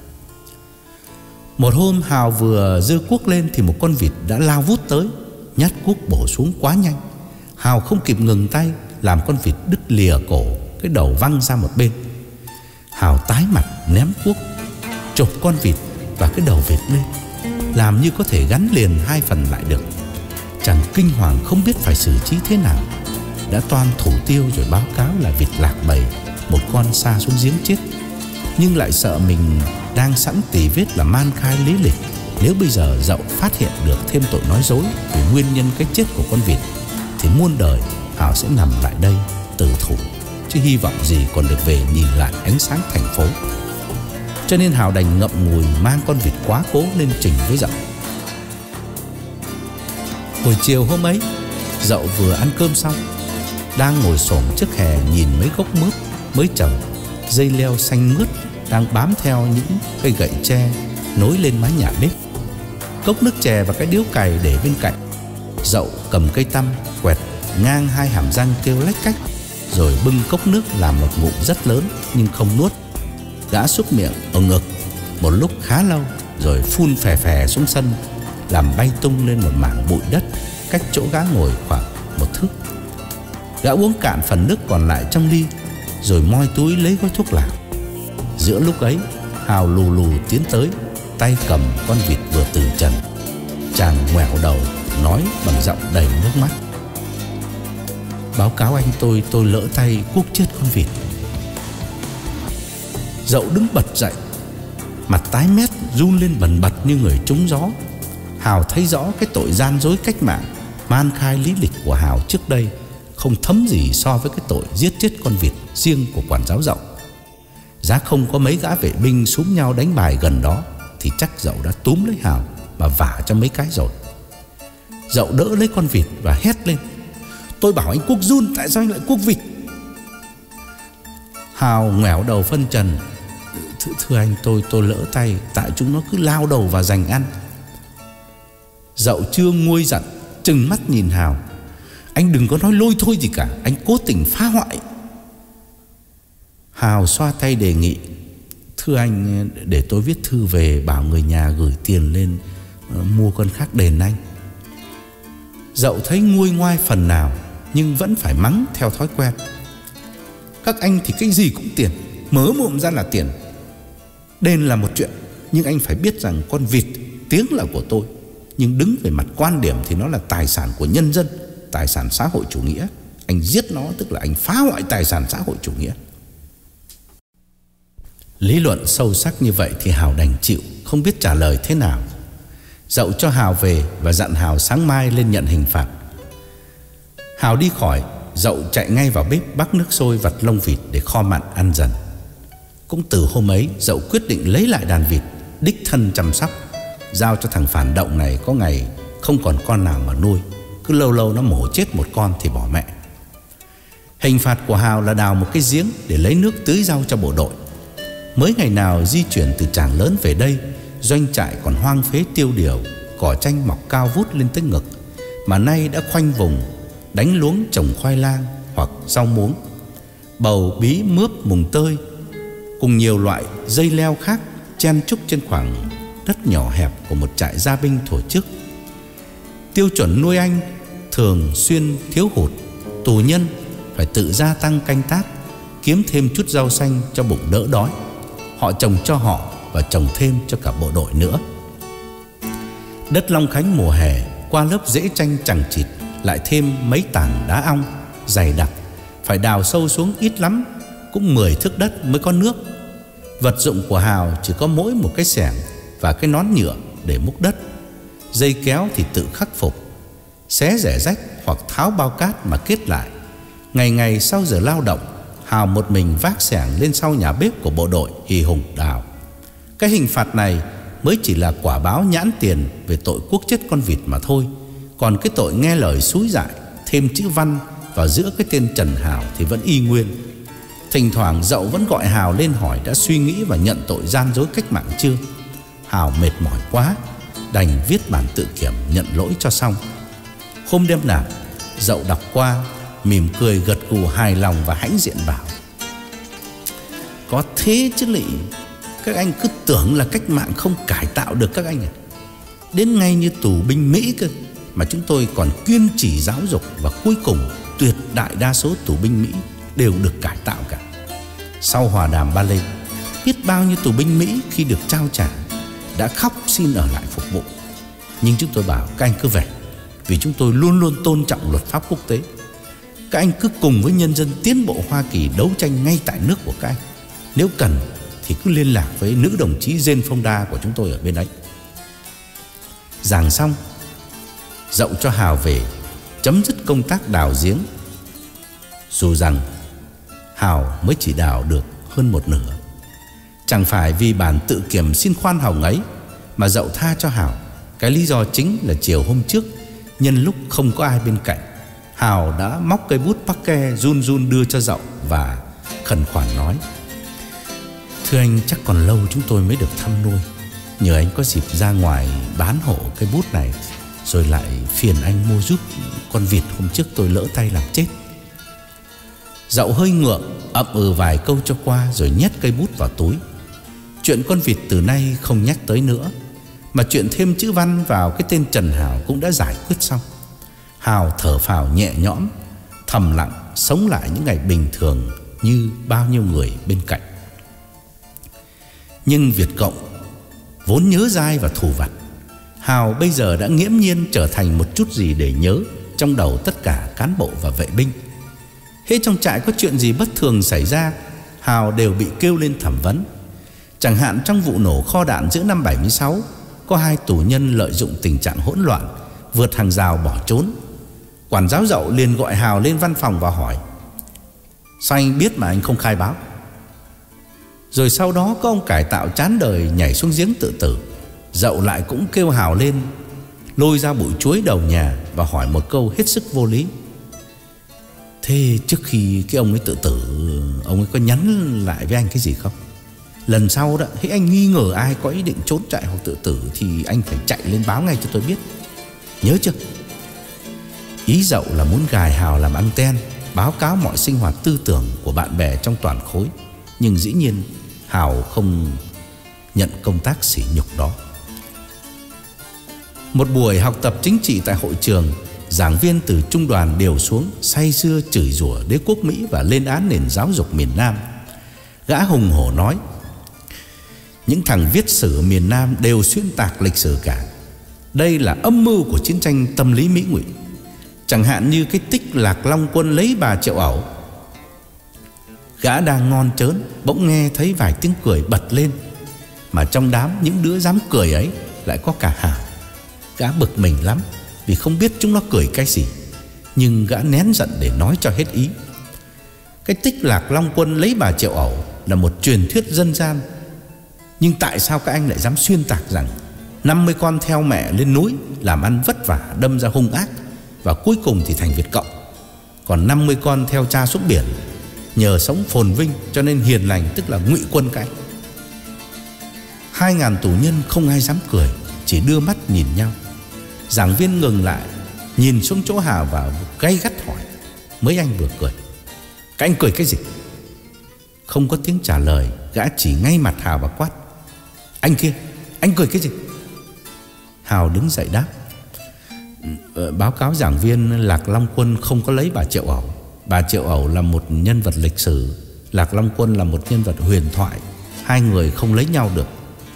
Một hôm Hào vừa giơ cuốc lên thì một con vịt đã lao vút tới, nhát cuốc bổ xuống quá nhanh. Hào không kịp ngừng tay, làm con vịt đứt lìa cổ, cái đầu văng ra một bên. Hào tái mặt ném cuốc, chộp con vịt và cái đầu vịt lên, làm như có thể gắn liền hai phần lại được. Chàng kinh hoàng không biết phải xử trí thế nào, đã toan thủ tiêu rồi báo cáo là vịt lạc bầy, một con sa xuống giếng chết. Nhưng lại sợ mình đang sẵn tỉ vết là man khai lý lịch. Nếu bây giờ Dậu phát hiện được thêm tội nói dối về nguyên nhân cái chết của con vịt thì muôn đời Hào sẽ nằm lại đây tử thủ. chứ hy vọng gì còn được về nhìn lại ánh sáng thành phố. Cho nên Hào đành ngậm ngùi mang con vịt quá cố lên trình với Dậu. Buổi chiều hôm ấy, Dậu vừa ăn cơm xong, đang ngồi xổm trước hè nhìn mấy gốc mướp mới trồng, dây leo xanh mướt đang bám theo những cây gậy tre nối lên mái nhà bếp. Cốc nước chè và cái điếu cày để bên cạnh. Dậu cầm cây tăm quẹt ngang hai hàm răng kêu lách cách, rồi bưng cốc nước làm một ngụm rất lớn nhưng không nuốt. Gã xúc miệng ở ngực một lúc khá lâu, rồi phun phè phè xuống sân, làm bay tung lên một mảng bụi đất cách chỗ gã ngồi khoảng một thước. Gã uống cạn phần nước còn lại trong ly, rồi moi túi lấy gói thuốc lào. Giữa lúc ấy, Hào lù lù tiến tới, tay cầm con vịt vừa từ trần. Chàng ngoẹo đầu nói bằng giọng đầy nước mắt: "Báo cáo anh, tôi tôi lỡ tay cuốc chết con vịt." Dậu đứng bật dậy, mặt tái mét, run lên bần bật như người trúng gió. Hào thấy rõ cái tội gian dối cách mạng man khai lý lịch của Hào trước đây không thấm gì so với cái tội giết chết con vịt riêng của quản giáo Dậu. Giá không có mấy gã vệ binh xúm nhau đánh bài gần đó thì chắc Dậu đã túm lấy Hào mà vả cho mấy cái rồi. Dậu đỡ lấy con vịt và hét lên: "Tôi bảo anh cuốc giun, tại sao anh lại cuốc vịt?" Hào ngoẻo đầu phân trần: Th Thưa anh, tôi tôi lỡ tay, tại chúng nó cứ lao đầu vào giành ăn." Dậu chưa nguôi giận, trừng mắt nhìn Hào: "Anh đừng có nói lôi thôi gì cả, anh cố tình phá hoại." Hào xoa tay đề nghị: "Thưa anh, để tôi viết thư về bảo người nhà gửi tiền lên uh, mua con khác đền anh." Dậu thấy nguôi ngoai phần nào, nhưng vẫn phải mắng theo thói quen: "Các anh thì cái gì cũng tiền, mớ mồm ra là tiền. Đền là một chuyện, nhưng anh phải biết rằng con vịt tiếng là của tôi, nhưng đứng về mặt quan điểm thì nó là tài sản của nhân dân, tài sản xã hội chủ nghĩa. Anh giết nó tức là anh phá hoại tài sản xã hội chủ nghĩa." Lý luận sâu sắc như vậy thì Hào đành chịu, không biết trả lời thế nào. Dậu cho Hào về và dặn Hào sáng mai lên nhận hình phạt. Hào đi khỏi, Dậu chạy ngay vào bếp bắc nước sôi vặt lông vịt để kho mặn ăn dần. Cũng từ hôm ấy, Dậu quyết định lấy lại đàn vịt, đích thân chăm sóc, giao cho thằng phản động này có ngày không còn con nào mà nuôi, cứ lâu lâu nó mổ chết một con thì bỏ mẹ. Hình phạt của Hào là đào một cái giếng để lấy nước tưới rau cho bộ đội. Mới ngày nào di chuyển từ Tràng Lớn về đây, doanh trại còn hoang phế tiêu điều, cỏ chanh mọc cao vút lên tới ngực, mà nay đã khoanh vùng, đánh luống trồng khoai lang hoặc rau muống, bầu bí mướp mùng tơi, cùng nhiều loại dây leo khác chen chúc trên khoảng đất nhỏ hẹp của một trại gia binh thổ chức. Tiêu chuẩn nuôi anh thường xuyên thiếu hụt, tù nhân phải tự gia tăng canh tác, kiếm thêm chút rau xanh cho bụng đỡ đói. Họ trồng cho họ và trồng thêm cho cả bộ đội nữa. Đất Long Khánh mùa hè qua lớp rễ chanh chằng chịt lại thêm mấy tảng đá ong dày đặc, phải đào sâu xuống ít lắm cũng mười thước đất mới có nước. Vật dụng của Hào chỉ có mỗi một cái xẻng và cái nón nhựa để múc đất. Dây kéo thì tự khắc phục, xé rẻ rách hoặc tháo bao cát mà kết lại. Ngày ngày sau giờ lao động, Hào một mình vác xẻng lên sau nhà bếp của bộ đội hì hùng đào. Cái hình phạt này mới chỉ là quả báo nhãn tiền về tội cuốc chết con vịt mà thôi. Còn cái tội nghe lời xúi dại thêm chữ văn vào giữa cái tên Trần Hào thì vẫn y nguyên. Thỉnh thoảng Dậu vẫn gọi Hào lên hỏi đã suy nghĩ và nhận tội gian dối cách mạng chưa. Hào mệt mỏi quá, đành viết bản tự kiểm nhận lỗi cho xong. Hôm đêm nạp, Dậu đọc qua, mỉm cười gật gù hài lòng và hãnh diện bảo: "Có thế chứ lị, các anh cứ tưởng là cách mạng không cải tạo được các anh à. Đến ngay như tù binh Mỹ cơ mà chúng tôi còn kiên trì giáo dục, và cuối cùng tuyệt đại đa số tù binh Mỹ đều được cải tạo cả. Sau hòa đàm Ba Lê, biết bao nhiêu tù binh Mỹ khi được trao trả đã khóc xin ở lại phục vụ. Nhưng chúng tôi bảo các anh cứ về, vì chúng tôi luôn luôn tôn trọng luật pháp quốc tế. Các anh cứ cùng với nhân dân tiến bộ Hoa Kỳ đấu tranh ngay tại nước của các anh. Nếu cần thì cứ liên lạc với nữ đồng chí Jane Fonda của chúng tôi ở bên ấy." Giảng xong, Dậu cho Hào về, chấm dứt công tác đào giếng. Dù rằng Hào mới chỉ đào được hơn một nửa. Chẳng phải vì bản tự kiểm xin khoan hồng ấy mà Dậu tha cho Hào. Cái lý do chính là chiều hôm trước, nhân lúc không có ai bên cạnh, Hào đã móc cây bút pắc ke run run đưa cho Dậu và khẩn khoản nói: "Thưa anh, chắc còn lâu chúng tôi mới được thăm nuôi. Nhờ anh có dịp ra ngoài bán hộ cây bút này, rồi lại phiền anh mua giúp con vịt hôm trước tôi lỡ tay làm chết." Dậu hơi ngượng, ậm ừ vài câu cho qua rồi nhét cây bút vào túi. Chuyện con vịt từ nay không nhắc tới nữa, mà chuyện thêm chữ văn vào cái tên Trần Hào cũng đã giải quyết xong. Hào thở phào nhẹ nhõm, thầm lặng sống lại những ngày bình thường như bao nhiêu người bên cạnh. Nhưng Việt Cộng vốn nhớ dai và thù vặt, Hào bây giờ đã nghiễm nhiên trở thành một chút gì để nhớ trong đầu tất cả cán bộ và vệ binh. Hễ trong trại có chuyện gì bất thường xảy ra, Hào đều bị kêu lên thẩm vấn. Chẳng hạn trong vụ nổ kho đạn giữa năm bảy mươi sáu, có hai tù nhân lợi dụng tình trạng hỗn loạn vượt hàng rào bỏ trốn. Quản giáo Dậu liền gọi Hào lên văn phòng và hỏi: "Sao anh biết mà anh không khai báo?" Rồi sau đó có ông cải tạo chán đời nhảy xuống giếng tự tử. Dậu lại cũng kêu Hào lên, lôi ra bụi chuối đầu nhà và hỏi một câu hết sức vô lý: "Thế trước khi cái ông ấy tự tử, ông ấy có nhắn lại với anh cái gì không? Lần sau đó, hễ anh nghi ngờ ai có ý định trốn chạy hoặc tự tử thì anh phải chạy lên báo ngay cho tôi biết. Nhớ chưa?" Ý Dậu là muốn gài Hào làm anten, báo cáo mọi sinh hoạt tư tưởng của bạn bè trong toàn khối. Nhưng dĩ nhiên Hào không nhận công tác sỉ nhục đó. Một buổi học tập chính trị tại hội trường, giảng viên từ trung đoàn đều xuống say sưa chửi rủa đế quốc Mỹ và lên án nền giáo dục miền Nam. Gã hùng hổ nói: "Những thằng viết sử miền Nam đều xuyên tạc lịch sử cả. Đây là âm mưu của chiến tranh tâm lý Mỹ ngụy. Chẳng hạn như cái tích Lạc Long Quân lấy bà Triệu Ẩu." Gã đang ngon trớn, bỗng nghe thấy vài tiếng cười bật lên, mà trong đám những đứa dám cười ấy lại có cả Hào. Gã bực mình lắm vì không biết chúng nó cười cái gì, nhưng gã nén giận để nói cho hết ý. Cái tích Lạc Long Quân lấy bà Triệu Ẩu là một truyền thuyết dân gian. Nhưng tại sao các anh lại dám xuyên tạc rằng năm mươi con theo mẹ lên núi làm ăn vất vả, đâm ra hung ác, và cuối cùng thì thành Việt Cộng. Còn năm mươi con theo cha xuống biển, nhờ sống phồn vinh cho nên hiền lành, tức là ngụy quân cái. Hai ngàn tù nhân không ai dám cười, chỉ đưa mắt nhìn nhau. Giảng viên ngừng lại, nhìn xuống chỗ Hào và gay gắt hỏi: "Mấy anh vừa cười, các anh cười cái gì?" Không có tiếng trả lời, gã chỉ ngay mặt Hào và quát: "Anh kia, anh cười cái gì?" Hào đứng dậy đáp: ờ, "Báo cáo giảng viên, Lạc Long Quân không có lấy bà Triệu Ẩu. Bà Triệu Ẩu là một nhân vật lịch sử, Lạc Long Quân là một nhân vật huyền thoại. Hai người không lấy nhau được."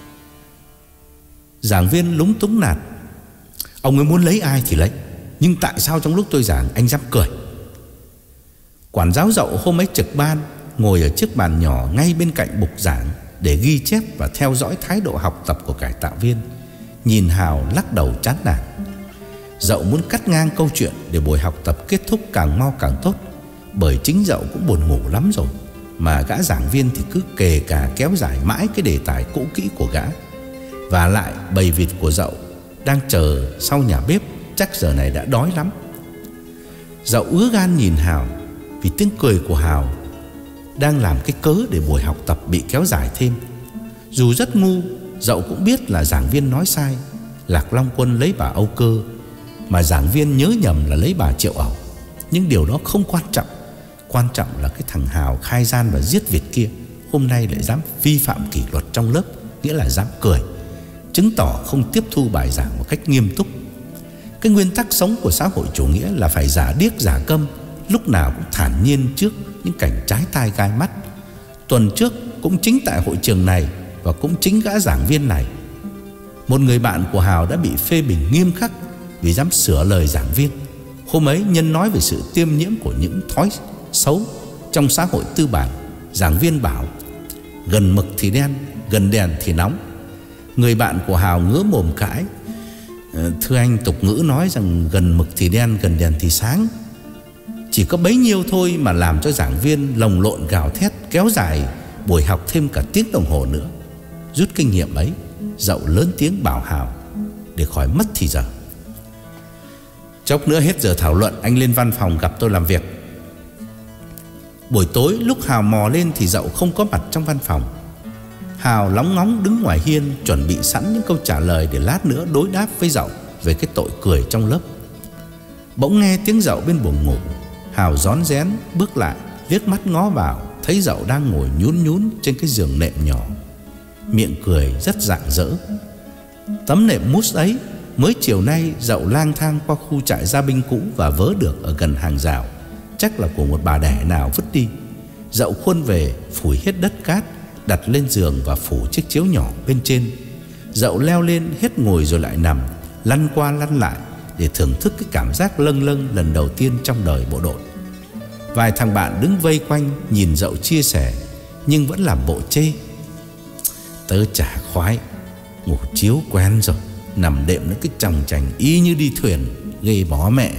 Giảng viên lúng túng nạt: "Ông ấy muốn lấy ai thì lấy, nhưng tại sao trong lúc tôi giảng anh dám cười?" Quản giáo Dậu hôm ấy trực ban, ngồi ở chiếc bàn nhỏ ngay bên cạnh bục giảng để ghi chép và theo dõi thái độ học tập của cải tạo viên. Nhìn Hào lắc đầu chán nản. Dậu muốn cắt ngang câu chuyện để buổi học tập kết thúc càng mau càng tốt, bởi chính Dậu cũng buồn ngủ lắm rồi, mà gã giảng viên thì cứ kề cả kéo dài mãi cái đề tài cũ kỹ của gã. Và lại bầy vịt của Dậu đang chờ sau nhà bếp chắc giờ này đã đói lắm. Dậu ứa gan nhìn Hào, vì tiếng cười của Hào đang làm cái cớ để buổi học tập bị kéo dài thêm. Dù rất ngu, Dậu cũng biết là giảng viên nói sai. Lạc Long Quân lấy bà Âu Cơ, mà giảng viên nhớ nhầm là lấy bà Triệu Ẩu. Nhưng điều đó không quan trọng. Quan trọng là cái thằng Hào khai gian và giết Việt kia hôm nay lại dám vi phạm kỷ luật trong lớp, nghĩa là dám cười, chứng tỏ không tiếp thu bài giảng một cách nghiêm túc. Cái nguyên tắc sống của xã hội chủ nghĩa là phải giả điếc giả câm, lúc nào cũng thản nhiên trước những cảnh trái tai gai mắt. Tuần trước cũng chính tại hội trường này, và cũng chính gã giảng viên này, một người bạn của Hào đã bị phê bình nghiêm khắc vì dám sửa lời giảng viên. Hôm ấy nhân nói về sự tiêm nhiễm của những thói xấu trong xã hội tư bản, giảng viên bảo: "Gần mực thì đen, gần đèn thì nóng." Người bạn của Hào ngứa mồm cãi: "Thưa anh, tục ngữ nói rằng gần mực thì đen, gần đèn thì sáng." Chỉ có bấy nhiêu thôi mà làm cho giảng viên lồng lộn gào thét, kéo dài buổi học thêm cả tiếng đồng hồ nữa. Rút kinh nghiệm ấy, Dậu lớn tiếng bảo Hào để khỏi mất thì giờ. Chốc nữa hết giờ thảo luận, anh lên văn phòng gặp tôi làm việc. Buổi tối lúc Hào mò lên thì Dậu không có mặt trong văn phòng. Hào lóng ngóng đứng ngoài hiên, chuẩn bị sẵn những câu trả lời để lát nữa đối đáp với Dậu về cái tội cười trong lớp. Bỗng nghe tiếng Dậu bên buồng ngủ. Hào rón rén bước lại, liếc mắt ngó vào, thấy Dậu đang ngồi nhún nhún trên cái giường nệm nhỏ, miệng cười rất rạng rỡ. Tấm nệm mousse ấy mới chiều nay Dậu lang thang qua khu trại gia binh cũ và vớ được ở gần hàng rào, chắc là của một bà đẻ nào vứt đi. Dậu khuôn về, phủi hết đất cát, đặt lên giường và phủ chiếc chiếu nhỏ bên trên. Dậu leo lên hết ngồi rồi lại nằm, lăn qua lăn lại để thưởng thức cái cảm giác lâng lâng lần đầu tiên trong đời bộ đội. Vài thằng bạn đứng vây quanh nhìn Dậu chia sẻ, nhưng vẫn làm bộ chê. Tớ chả khoái, ngủ chiếu quen rồi, nằm đệm nó cứ chòng chành y như đi thuyền, ghê bó mẹ.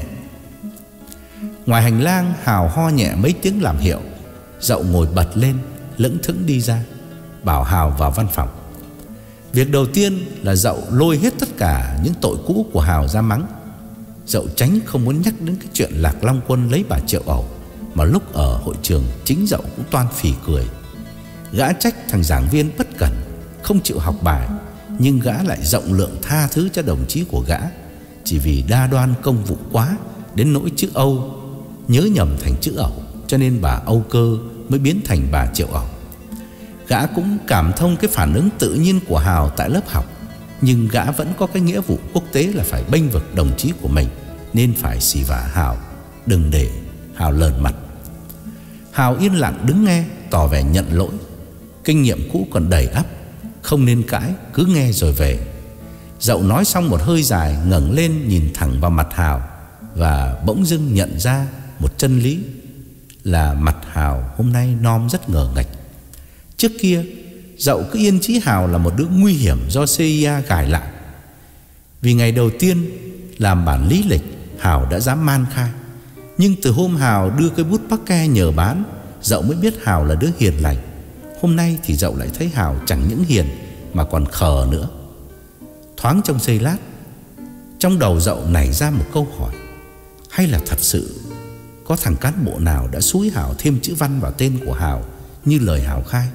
Ngoài hành lang, Hào ho nhẹ mấy tiếng làm hiệu. Dậu ngồi bật lên, lững thững đi ra, bảo Hào vào văn phòng. Việc đầu tiên là Dậu lôi hết tất cả những tội cũ của Hào ra mắng. Dậu tránh không muốn nhắc đến cái chuyện Lạc Long Quân lấy bà Triệu ẩu, mà lúc ở hội trường chính Dậu cũng toan phì cười. Gã trách thằng giảng viên bất cẩn, không chịu học bài, nhưng gã lại rộng lượng tha thứ cho đồng chí của gã, chỉ vì đa đoan công vụ quá đến nỗi chữ Âu nhớ nhầm thành chữ ẩu, cho nên bà Âu Cơ mới biến thành bà Triệu ẩu. Gã cũng cảm thông cái phản ứng tự nhiên của Hào tại lớp học, nhưng gã vẫn có cái nghĩa vụ quốc tế là phải bênh vực đồng chí của mình, nên phải xì vả Hào, đừng để Hào lờn mặt. Hào yên lặng đứng nghe, tỏ vẻ nhận lỗi. Kinh nghiệm cũ còn đầy ắp, không nên cãi, cứ nghe rồi về. Dậu nói xong một hơi dài, ngẩng lên nhìn thẳng vào mặt Hào, và bỗng dưng nhận ra một chân lý là mặt Hào hôm nay nom rất ngờ nghệch. Trước kia Dậu cứ yên chí Hào là một đứa nguy hiểm do xê i a gài lại. Vì ngày đầu tiên làm bản lý lịch, Hào đã dám man khai. Nhưng từ hôm Hào đưa cái bút bắc ke nhờ bán, Dậu mới biết Hào là đứa hiền lành. Hôm nay thì Dậu lại thấy Hào chẳng những hiền mà còn khờ nữa. Thoáng trong giây lát, trong đầu Dậu nảy ra một câu hỏi: hay là thật sự có thằng cán bộ nào đã xúi Hào thêm chữ văn vào tên của Hào như lời Hào khai?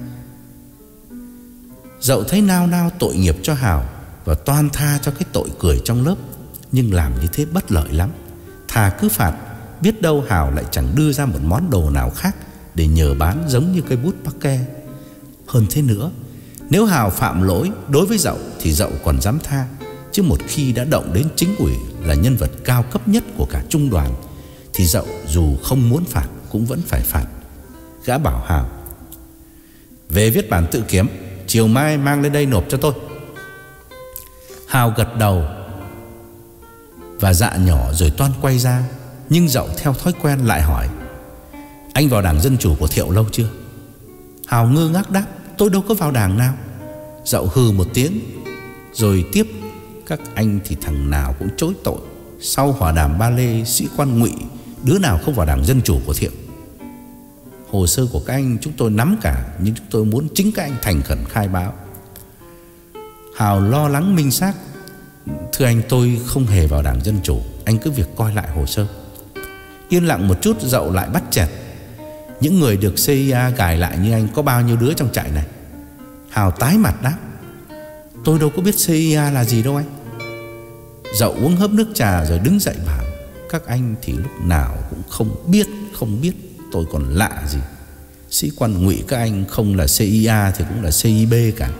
Dậu thấy nao nao tội nghiệp cho Hào và toan tha cho cái tội cười trong lớp, nhưng làm như thế bất lợi lắm. Thà cứ phạt, biết đâu Hào lại chẳng đưa ra một món đồ nào khác để nhờ bán giống như cây bút bắc ke. Hơn thế nữa, nếu Hào phạm lỗi đối với Dậu thì Dậu còn dám tha, chứ một khi đã động đến chính ủy là nhân vật cao cấp nhất của cả trung đoàn thì Dậu dù không muốn phạt cũng vẫn phải phạt. Gã bảo Hào: về viết bản tự kiểm, chiều mai mang lên đây nộp cho tôi. Hào gật đầu và dạ nhỏ rồi toan quay ra, nhưng Dậu theo thói quen lại hỏi: anh vào Đảng Dân Chủ của Thiệu lâu chưa? Hào ngơ ngác đáp: tôi đâu có vào đảng nào. Dậu hừ một tiếng rồi tiếp: các anh thì thằng nào cũng chối tội. Sau hòa đàm ba lê, sĩ quan Ngụy đứa nào không vào Đảng Dân Chủ của Thiệu? Hồ sơ của các anh chúng tôi nắm cả, nhưng chúng tôi muốn chính các anh thành khẩn khai báo. Hào lo lắng minh xác: thưa anh, tôi không hề vào Đảng Dân Chủ, anh cứ việc coi lại hồ sơ. Yên lặng một chút, Dậu lại bắt chẹt: những người được xê i a gài lại như anh có bao nhiêu đứa trong trại này? Hào tái mặt đáp: tôi đâu có biết xê i a là gì đâu anh. Dậu uống hớp nước trà rồi đứng dậy bảo: các anh thì lúc nào cũng không biết, không biết, tôi còn lạ gì. Sĩ quan Ngụy các anh không là xê i a thì cũng là xê i bê cả.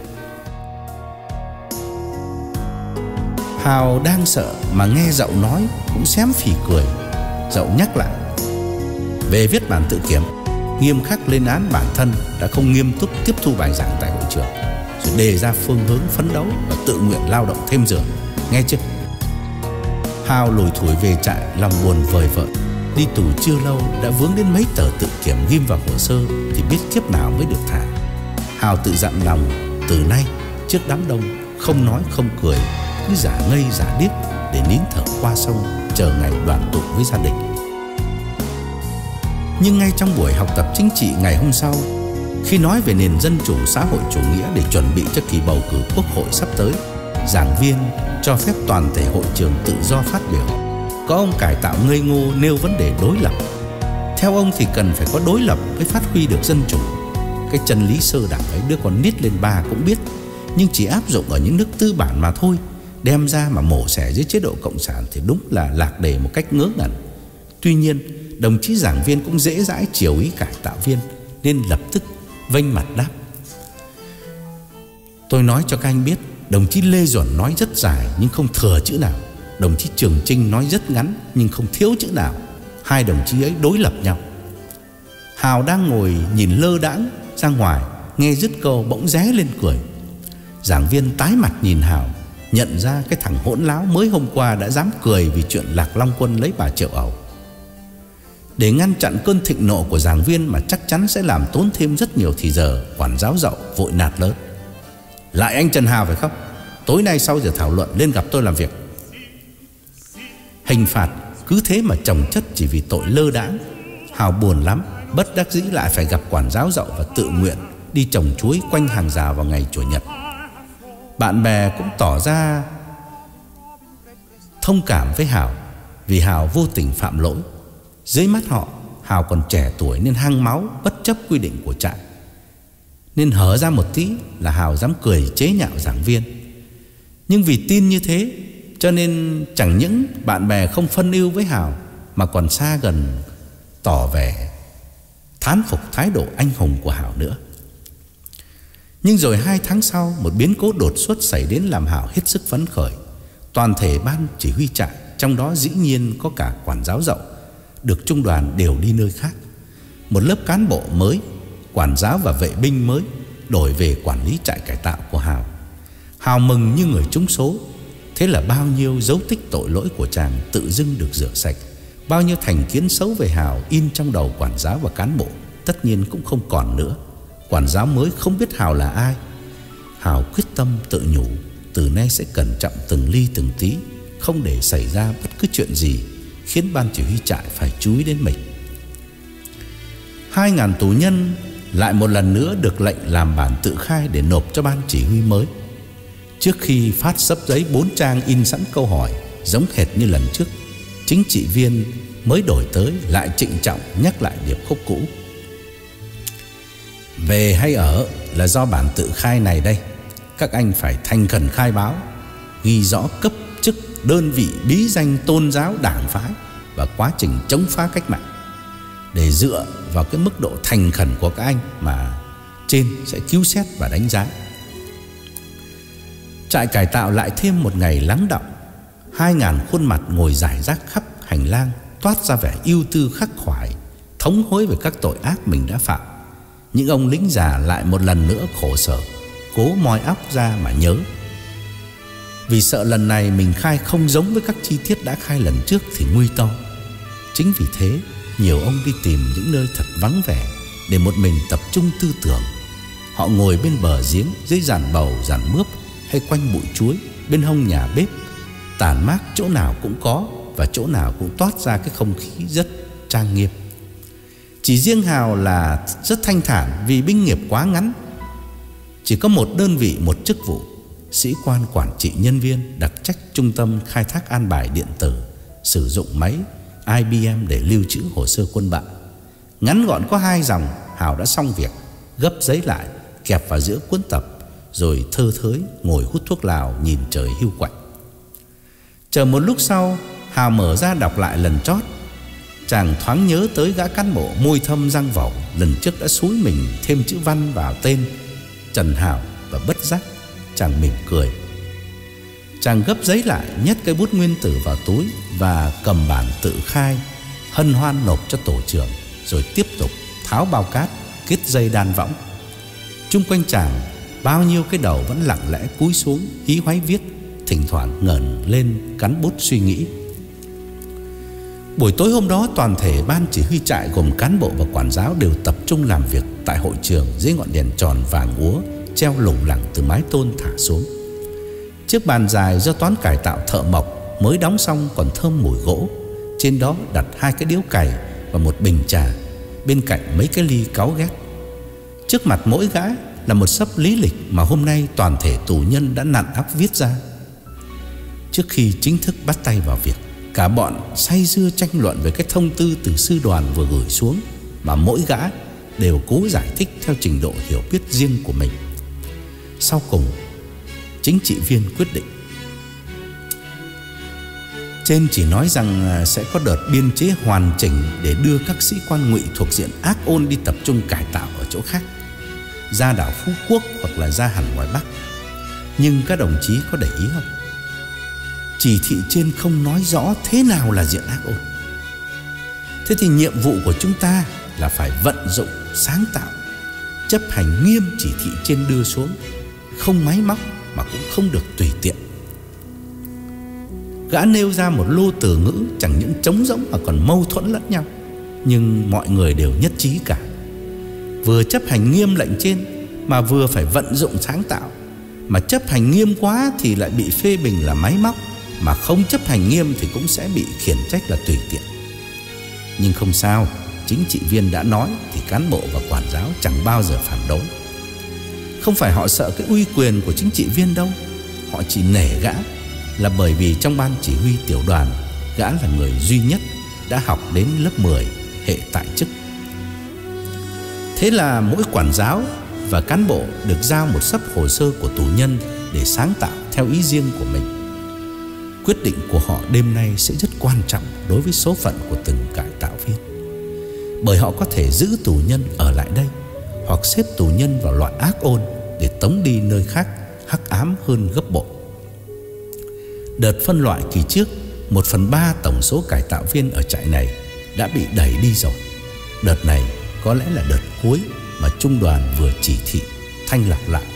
Hào đang sợ mà nghe Dậu nói cũng xém phì cười. Dậu nhắc lại: về viết bản tự kiểm, nghiêm khắc lên án bản thân đã không nghiêm túc tiếp thu bài giảng tại hội trường, rồi đề ra phương hướng phấn đấu và tự nguyện lao động thêm giờ, nghe chưa? Hào lủi thủi về trại, lòng buồn vời vợi. Đi tù chưa lâu đã vướng đến mấy tờ tự kiểm ghim vào hồ sơ thì biết kiếp nào mới được thả. Hào tự dặn lòng từ nay trước đám đông không nói không cười, cứ giả ngây giả điếc để nín thở qua sông, chờ ngày đoàn tụ với gia đình. Nhưng ngay trong buổi học tập chính trị ngày hôm sau, khi nói về nền dân chủ xã hội chủ nghĩa để chuẩn bị cho kỳ bầu cử quốc hội sắp tới, giảng viên cho phép toàn thể hội trường tự do phát biểu. Có ông cải tạo ngây ngô nêu vấn đề đối lập. Theo ông thì cần phải có đối lập mới phát huy được dân chủ. Cái chân lý sơ đẳng ấy đứa con nít lên ba cũng biết, nhưng chỉ áp dụng ở những nước tư bản mà thôi. Đem ra mà mổ xẻ dưới chế độ cộng sản thì đúng là lạc đề một cách ngớ ngẩn. Tuy nhiên, đồng chí giảng viên cũng dễ dãi chiều ý cải tạo viên, nên lập tức vênh mặt đáp: tôi nói cho các anh biết, đồng chí Lê Duẩn nói rất dài nhưng không thừa chữ nào. Đồng chí Trường Chinh nói rất ngắn nhưng không thiếu chữ nào. Hai đồng chí ấy đối lập nhau. Hào đang ngồi nhìn lơ đãng ra ngoài, nghe dứt câu bỗng ré lên cười. Giảng viên tái mặt nhìn Hào, nhận ra cái thằng hỗn láo mới hôm qua đã dám cười vì chuyện Lạc Long Quân lấy bà Triệu Ẩu. Để ngăn chặn cơn thịnh nộ của giảng viên mà chắc chắn sẽ làm tốn thêm rất nhiều thì giờ, quản giáo Dậu vội nạt lớn: lại anh Trần Hào phải không? Tối nay sau giờ thảo luận lên gặp tôi làm việc. Hình phạt cứ thế mà chồng chất chỉ vì tội lơ đãng. Hào buồn lắm, bất đắc dĩ lại phải gặp quản giáo Dậu và tự nguyện đi trồng chuối quanh hàng rào vào ngày Chủ nhật. Bạn bè cũng tỏ ra thông cảm với Hào vì Hào vô tình phạm lỗi. Dưới mắt họ, Hào còn trẻ tuổi nên hăng máu, bất chấp quy định của trại, nên hở ra một tí là Hào dám cười chế nhạo giảng viên. Nhưng vì tin như thế cho nên chẳng những bạn bè không phân ưu với Hào mà còn xa gần tỏ vẻ thán phục thái độ anh hùng của Hào nữa. Nhưng rồi hai tháng sau, một biến cố đột xuất xảy đến làm Hào hết sức phấn khởi. Toàn thể ban chỉ huy trại, trong đó dĩ nhiên có cả quản giáo Dậu, được trung đoàn đều đi nơi khác. Một lớp cán bộ mới, quản giáo và vệ binh mới đổi về quản lý trại cải tạo của Hào. Hào mừng như người trúng số. Thế là bao nhiêu dấu tích tội lỗi của chàng tự dưng được rửa sạch. Bao nhiêu thành kiến xấu về Hào in trong đầu quản giáo và cán bộ tất nhiên cũng không còn nữa. Quản giáo mới không biết Hào là ai. Hào quyết tâm tự nhủ từ nay sẽ cẩn trọng từng ly từng tí, không để xảy ra bất cứ chuyện gì khiến ban chỉ huy trại phải chú ý đến mình. Hai ngàn tù nhân lại một lần nữa được lệnh làm bản tự khai để nộp cho ban chỉ huy mới. Trước khi phát sấp giấy bốn trang in sẵn câu hỏi giống hệt như lần trước, chính trị viên mới đổi tới lại trịnh trọng nhắc lại điệp khúc cũ: về hay ở là do bản tự khai này đây. Các anh phải thành khẩn khai báo, ghi rõ cấp chức, đơn vị, bí danh, tôn giáo, đảng phái và quá trình chống phá cách mạng. Để dựa vào cái mức độ thành khẩn của các anh mà trên sẽ cứu xét và đánh giá. Trại cải tạo lại thêm một ngày lắng đọng. Hai ngàn khuôn mặt ngồi rải rác khắp hành lang, toát ra vẻ ưu tư khắc khoải, thống hối về các tội ác mình đã phạm. Những ông lính già lại một lần nữa khổ sở, cố moi óc ra mà nhớ. Vì sợ lần này mình khai không giống với các chi tiết đã khai lần trước thì nguy to. Chính vì thế, nhiều ông đi tìm những nơi thật vắng vẻ để một mình tập trung tư tưởng. Họ ngồi bên bờ giếng, dưới giàn bầu, giàn mướp, hay quanh bụi chuối, bên hông nhà bếp. Tản mát chỗ nào cũng có, và chỗ nào cũng toát ra cái không khí rất trang nghiêm. Chỉ riêng Hào là rất thanh thản vì binh nghiệp quá ngắn. Chỉ có một đơn vị, một chức vụ, sĩ quan quản trị nhân viên đặc trách trung tâm khai thác an bài điện tử, sử dụng máy I B M để lưu trữ hồ sơ quân bạn. Ngắn gọn có hai dòng, Hào đã xong việc, gấp giấy lại, kẹp vào giữa cuốn tập, rồi thơ thới ngồi hút thuốc lào nhìn trời hiu quạnh. Chờ một lúc sau, Hào mở ra đọc lại lần chót. Chàng thoáng nhớ tới gã cán bộ môi thâm răng vẩu lần trước đã xúi mình thêm chữ văn vào tên Trần Hào, và bất giác chàng mỉm cười. Chàng gấp giấy lại, nhét cây bút nguyên tử vào túi và cầm bản tự khai hân hoan nộp cho tổ trưởng, rồi tiếp tục tháo bao cát, kết dây đan võng. Chung quanh chàng, bao nhiêu cái đầu vẫn lặng lẽ cúi xuống hí hoáy viết, thỉnh thoảng ngẩng lên cắn bút suy nghĩ. Buổi tối hôm đó, toàn thể ban chỉ huy trại gồm cán bộ và quản giáo đều tập trung làm việc tại hội trường dưới ngọn đèn tròn vàng úa treo lủng lẳng từ mái tôn thả xuống. Chiếc bàn dài do toán cải tạo thợ mộc mới đóng xong còn thơm mùi gỗ. Trên đó đặt hai cái điếu cày và một bình trà. bên cạnh mấy cái ly cáu ghét. Trước mặt mỗi gã là một xấp lý lịch mà hôm nay toàn thể tù nhân đã nặn óc viết ra. Trước khi chính thức bắt tay vào việc, cả bọn say sưa tranh luận về cái thông tư từ sư đoàn vừa gửi xuống, mà mỗi gã đều cố giải thích theo trình độ hiểu biết riêng của mình. Sau cùng, chính trị viên quyết định. Trên chỉ nói rằng sẽ có đợt biên chế hoàn chỉnh để đưa các sĩ quan ngụy thuộc diện ác ôn đi tập trung cải tạo ở chỗ khác, ra đảo Phú Quốc hoặc là ra hẳn ngoài Bắc. Nhưng các đồng chí có để ý không? Chỉ thị trên không nói rõ thế nào là diện ác ôn. Thế thì nhiệm vụ của chúng ta là phải vận dụng sáng tạo, chấp hành nghiêm chỉ thị trên đưa xuống, không máy móc mà cũng không được tùy tiện. Gã nêu ra một lô từ ngữ chẳng những trống rỗng mà còn mâu thuẫn lẫn nhau, nhưng mọi người đều nhất trí cả. Vừa chấp hành nghiêm lệnh trên mà vừa phải vận dụng sáng tạo. Mà chấp hành nghiêm quá thì lại bị phê bình là máy móc, mà không chấp hành nghiêm thì cũng sẽ bị khiển trách là tùy tiện. Nhưng không sao, chính trị viên đã nói thì cán bộ và quản giáo chẳng bao giờ phản đối. Không phải họ sợ cái uy quyền của chính trị viên đâu, họ chỉ nể gã là bởi vì trong ban chỉ huy tiểu đoàn, gã là người duy nhất đã học đến lớp mười hệ tại chức. Thế là mỗi quản giáo và cán bộ được giao một xấp hồ sơ của tù nhân để sáng tạo theo ý riêng của mình. Quyết định của họ đêm nay sẽ rất quan trọng đối với số phận của từng cải tạo viên, bởi họ có thể giữ tù nhân ở lại đây hoặc xếp tù nhân vào loại ác ôn để tống đi nơi khác hắc ám hơn gấp bội. Đợt phân loại kỳ trước, một phần ba tổng số cải tạo viên ở trại này đã bị đẩy đi rồi. Đợt này có lẽ là đợt cuối mà trung đoàn vừa chỉ thị thanh lọc lại.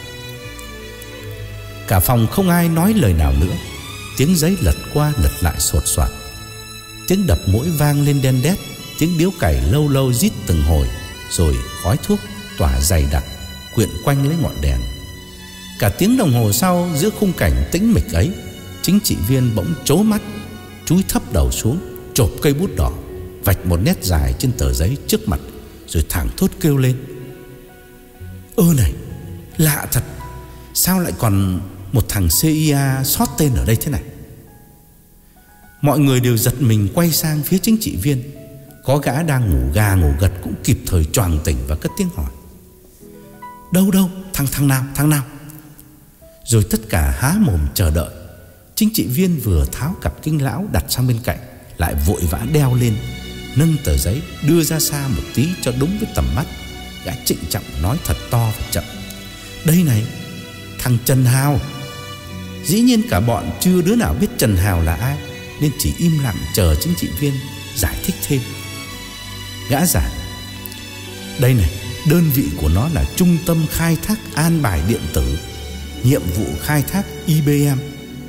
Cả phòng không ai nói lời nào nữa. Tiếng giấy lật qua lật lại sột soạt, tiếng đập mũi vang lên đen đét, tiếng điếu cày lâu lâu rít từng hồi, rồi khói thuốc tỏa dày đặc quyện quanh lấy ngọn đèn. Cả tiếng đồng hồ sau, giữa khung cảnh tĩnh mịch ấy, chính trị viên bỗng trố mắt, chúi thấp đầu xuống, chộp cây bút đỏ, vạch một nét dài trên tờ giấy trước mặt, rồi thảng thốt kêu lên: "Ơ này, lạ thật, sao lại còn một thằng xê i a sót tên ở đây thế này?" Mọi người đều giật mình quay sang phía chính trị viên. Có gã đang ngủ gà ngủ gật cũng kịp thời choàng tỉnh và cất tiếng hỏi: "Đâu đâu, thằng thằng nào, thằng nào?" Rồi tất cả há mồm chờ đợi. Chính trị viên vừa tháo cặp kính lão đặt sang bên cạnh, lại vội vã đeo lên, nâng tờ giấy đưa ra xa một tí cho đúng với tầm mắt. Gã trịnh trọng nói thật to và chậm: "Đây này, thằng Trần Hào." Dĩ nhiên cả bọn chưa đứa nào biết Trần Hào là ai, nên chỉ im lặng chờ chính trị viên giải thích thêm. Gã giảng: "Đây này, đơn vị của nó là Trung tâm Khai thác An bài Điện tử, nhiệm vụ khai thác i bê em."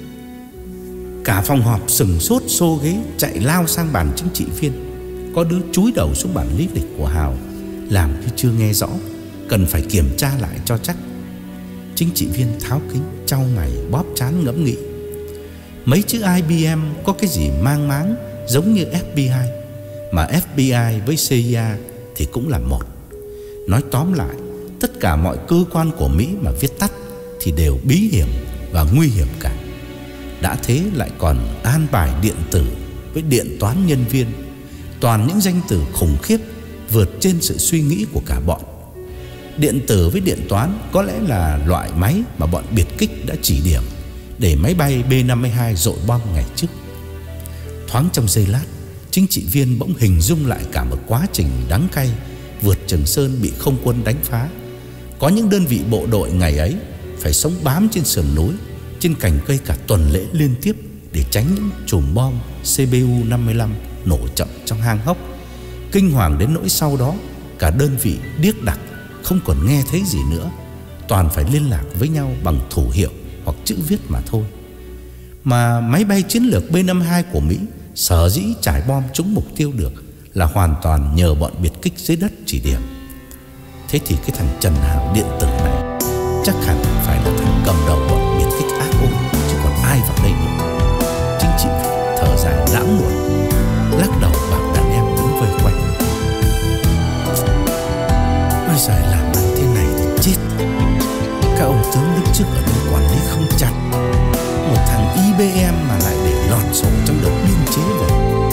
Cả phòng họp sừng sốt xô ghế chạy lao sang bàn chính trị viên. Có đứa chúi đầu xuống bản lý lịch của Hào, làm như chưa nghe rõ, cần phải kiểm tra lại cho chắc. Chính trị viên tháo kính, chau mày bóp trán ngẫm nghĩ. Mấy chữ i bê em có cái gì mang máng giống như ép bê i, mà ép bê i với xê i a thì cũng là một. Nói tóm lại, tất cả mọi cơ quan của Mỹ mà viết tắt thì đều bí hiểm và nguy hiểm cả. Đã thế lại còn an bài điện tử với điện toán nhân viên, toàn những danh từ khủng khiếp vượt trên sự suy nghĩ của cả bọn. Điện tử với điện toán có lẽ là loại máy mà bọn biệt kích đã chỉ điểm để máy bay bê năm mươi hai dội bom ngày trước. Thoáng trong giây lát, chính trị viên bỗng hình dung lại cả một quá trình đắng cay vượt Trường Sơn bị không quân đánh phá. Có những đơn vị bộ đội ngày ấy phải sống bám trên sườn núi, trên cành cây cả tuần lễ liên tiếp để tránh những chùm bom xê bê u năm mươi lăm nổ chậm trong hang hốc. Kinh hoàng đến nỗi sau đó cả đơn vị điếc đặc, không còn nghe thấy gì nữa, toàn phải liên lạc với nhau bằng thủ hiệu hoặc chữ viết mà thôi. Mà máy bay chiến lược bê năm mươi hai của Mỹ sở dĩ trải bom trúng mục tiêu được là hoàn toàn nhờ bọn biệt kích dưới đất chỉ điểm. Thế thì cái thằng Trần Hào điện tử này chắc hẳn phải là thằng cầm đầu bọn biệt kích ác ôn, chứ còn ai vào đây nữa. Chính trị thở dài lãng muộn, lắc đầu bảo đàn em đứng vây quanh. Ôi giời, làm ăn thế này thì chết. Các ông tướng lúc trước ở đây quản lý không chặt. Một thằng i bê em mà lại để lọt sổ trong đợt biên chế vậy.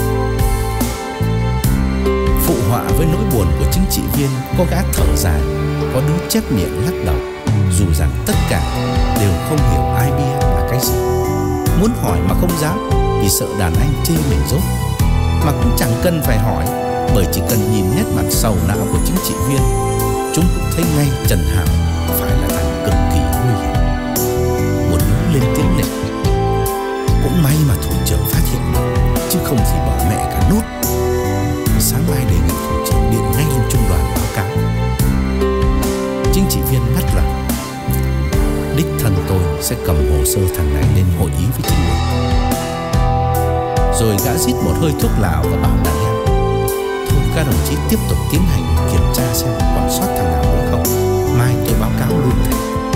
Phụ họa với nỗi buồn của chính trị viên, có gã thở dài, có đứa chép miệng lắc đầu, dù rằng tất cả đều không hiểu i bê em là cái gì. Muốn hỏi mà không dám vì sợ đàn anh chê mình dốt. Mà cũng chẳng cần phải hỏi, bởi chỉ cần nhìn nét mặt sầu não của chính trị viên, chúng cũng thấy ngay Trần Hào phải là thằng cực kỳ nguy hiểm. Một đứa lên tiếng nệ: cũng may mà thủ trưởng phát hiện được, chứ không thì bỏ mẹ cả nốt. Sáng mai đề nghị thủ trưởng điện ngay lên trung đoàn báo cáo. Chính trị viên ngắt lời: đích thân tôi sẽ cầm hồ sơ thằng này lên hội ý với chính quyền. Rồi gã rít một hơi thuốc lào và bảo đàn em: thôi các đồng chí tiếp tục tiến hành kiểm tra xem còn sót thằng nào nữa không, mai tôi báo cáo luôn thầy.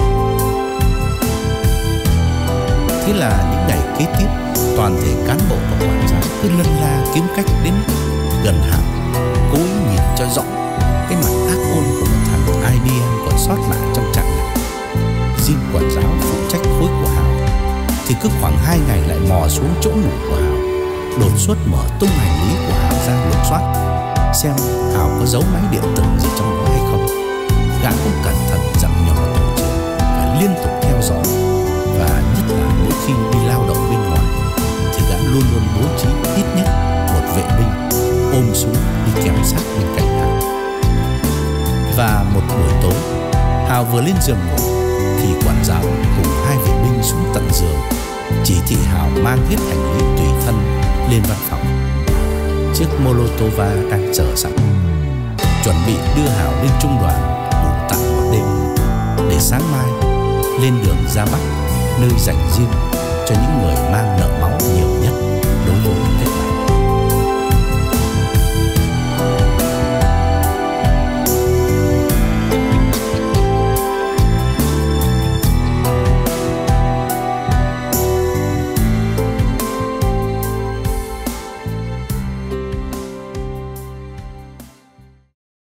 Thế là những ngày kế tiếp, toàn thể cán bộ và quản giáo cứ lân la kiếm cách đến gần Hào, cố ý nhìn cho rõ cái mặt ác ôn của một thằng i bê em còn sót lại trong trại này. Riêng quản giáo phụ trách khối của Hào thì cứ khoảng hai ngày lại mò xuống chỗ ngủ của Hào, đột xuất mở tung hành lý của Hào ra lục soát xem Hào có giấu máy điện tử gì trong đó hay không. Gã cũng cẩn thận dặn nhỏ tổ trưởng và liên tục theo dõi, và nhất là mỗi khi đi lao động bên ngoài thì gã luôn luôn bố trí ít nhất một vệ binh ôm súng đi kèm sát bên cạnh Hào. Và một buổi tối, Hào vừa lên giường ngủ thì quản giáo cùng hai vệ binh xuống tận giường, chỉ thị Hào mang hết hành lý tùy thân lên văn phòng. Chiếc Molotova đang chờ sẵn, chuẩn bị đưa Hào lên trung đoàn ngủ tạm một đêm, để sáng mai lên đường ra Bắc, nơi dành riêng cho những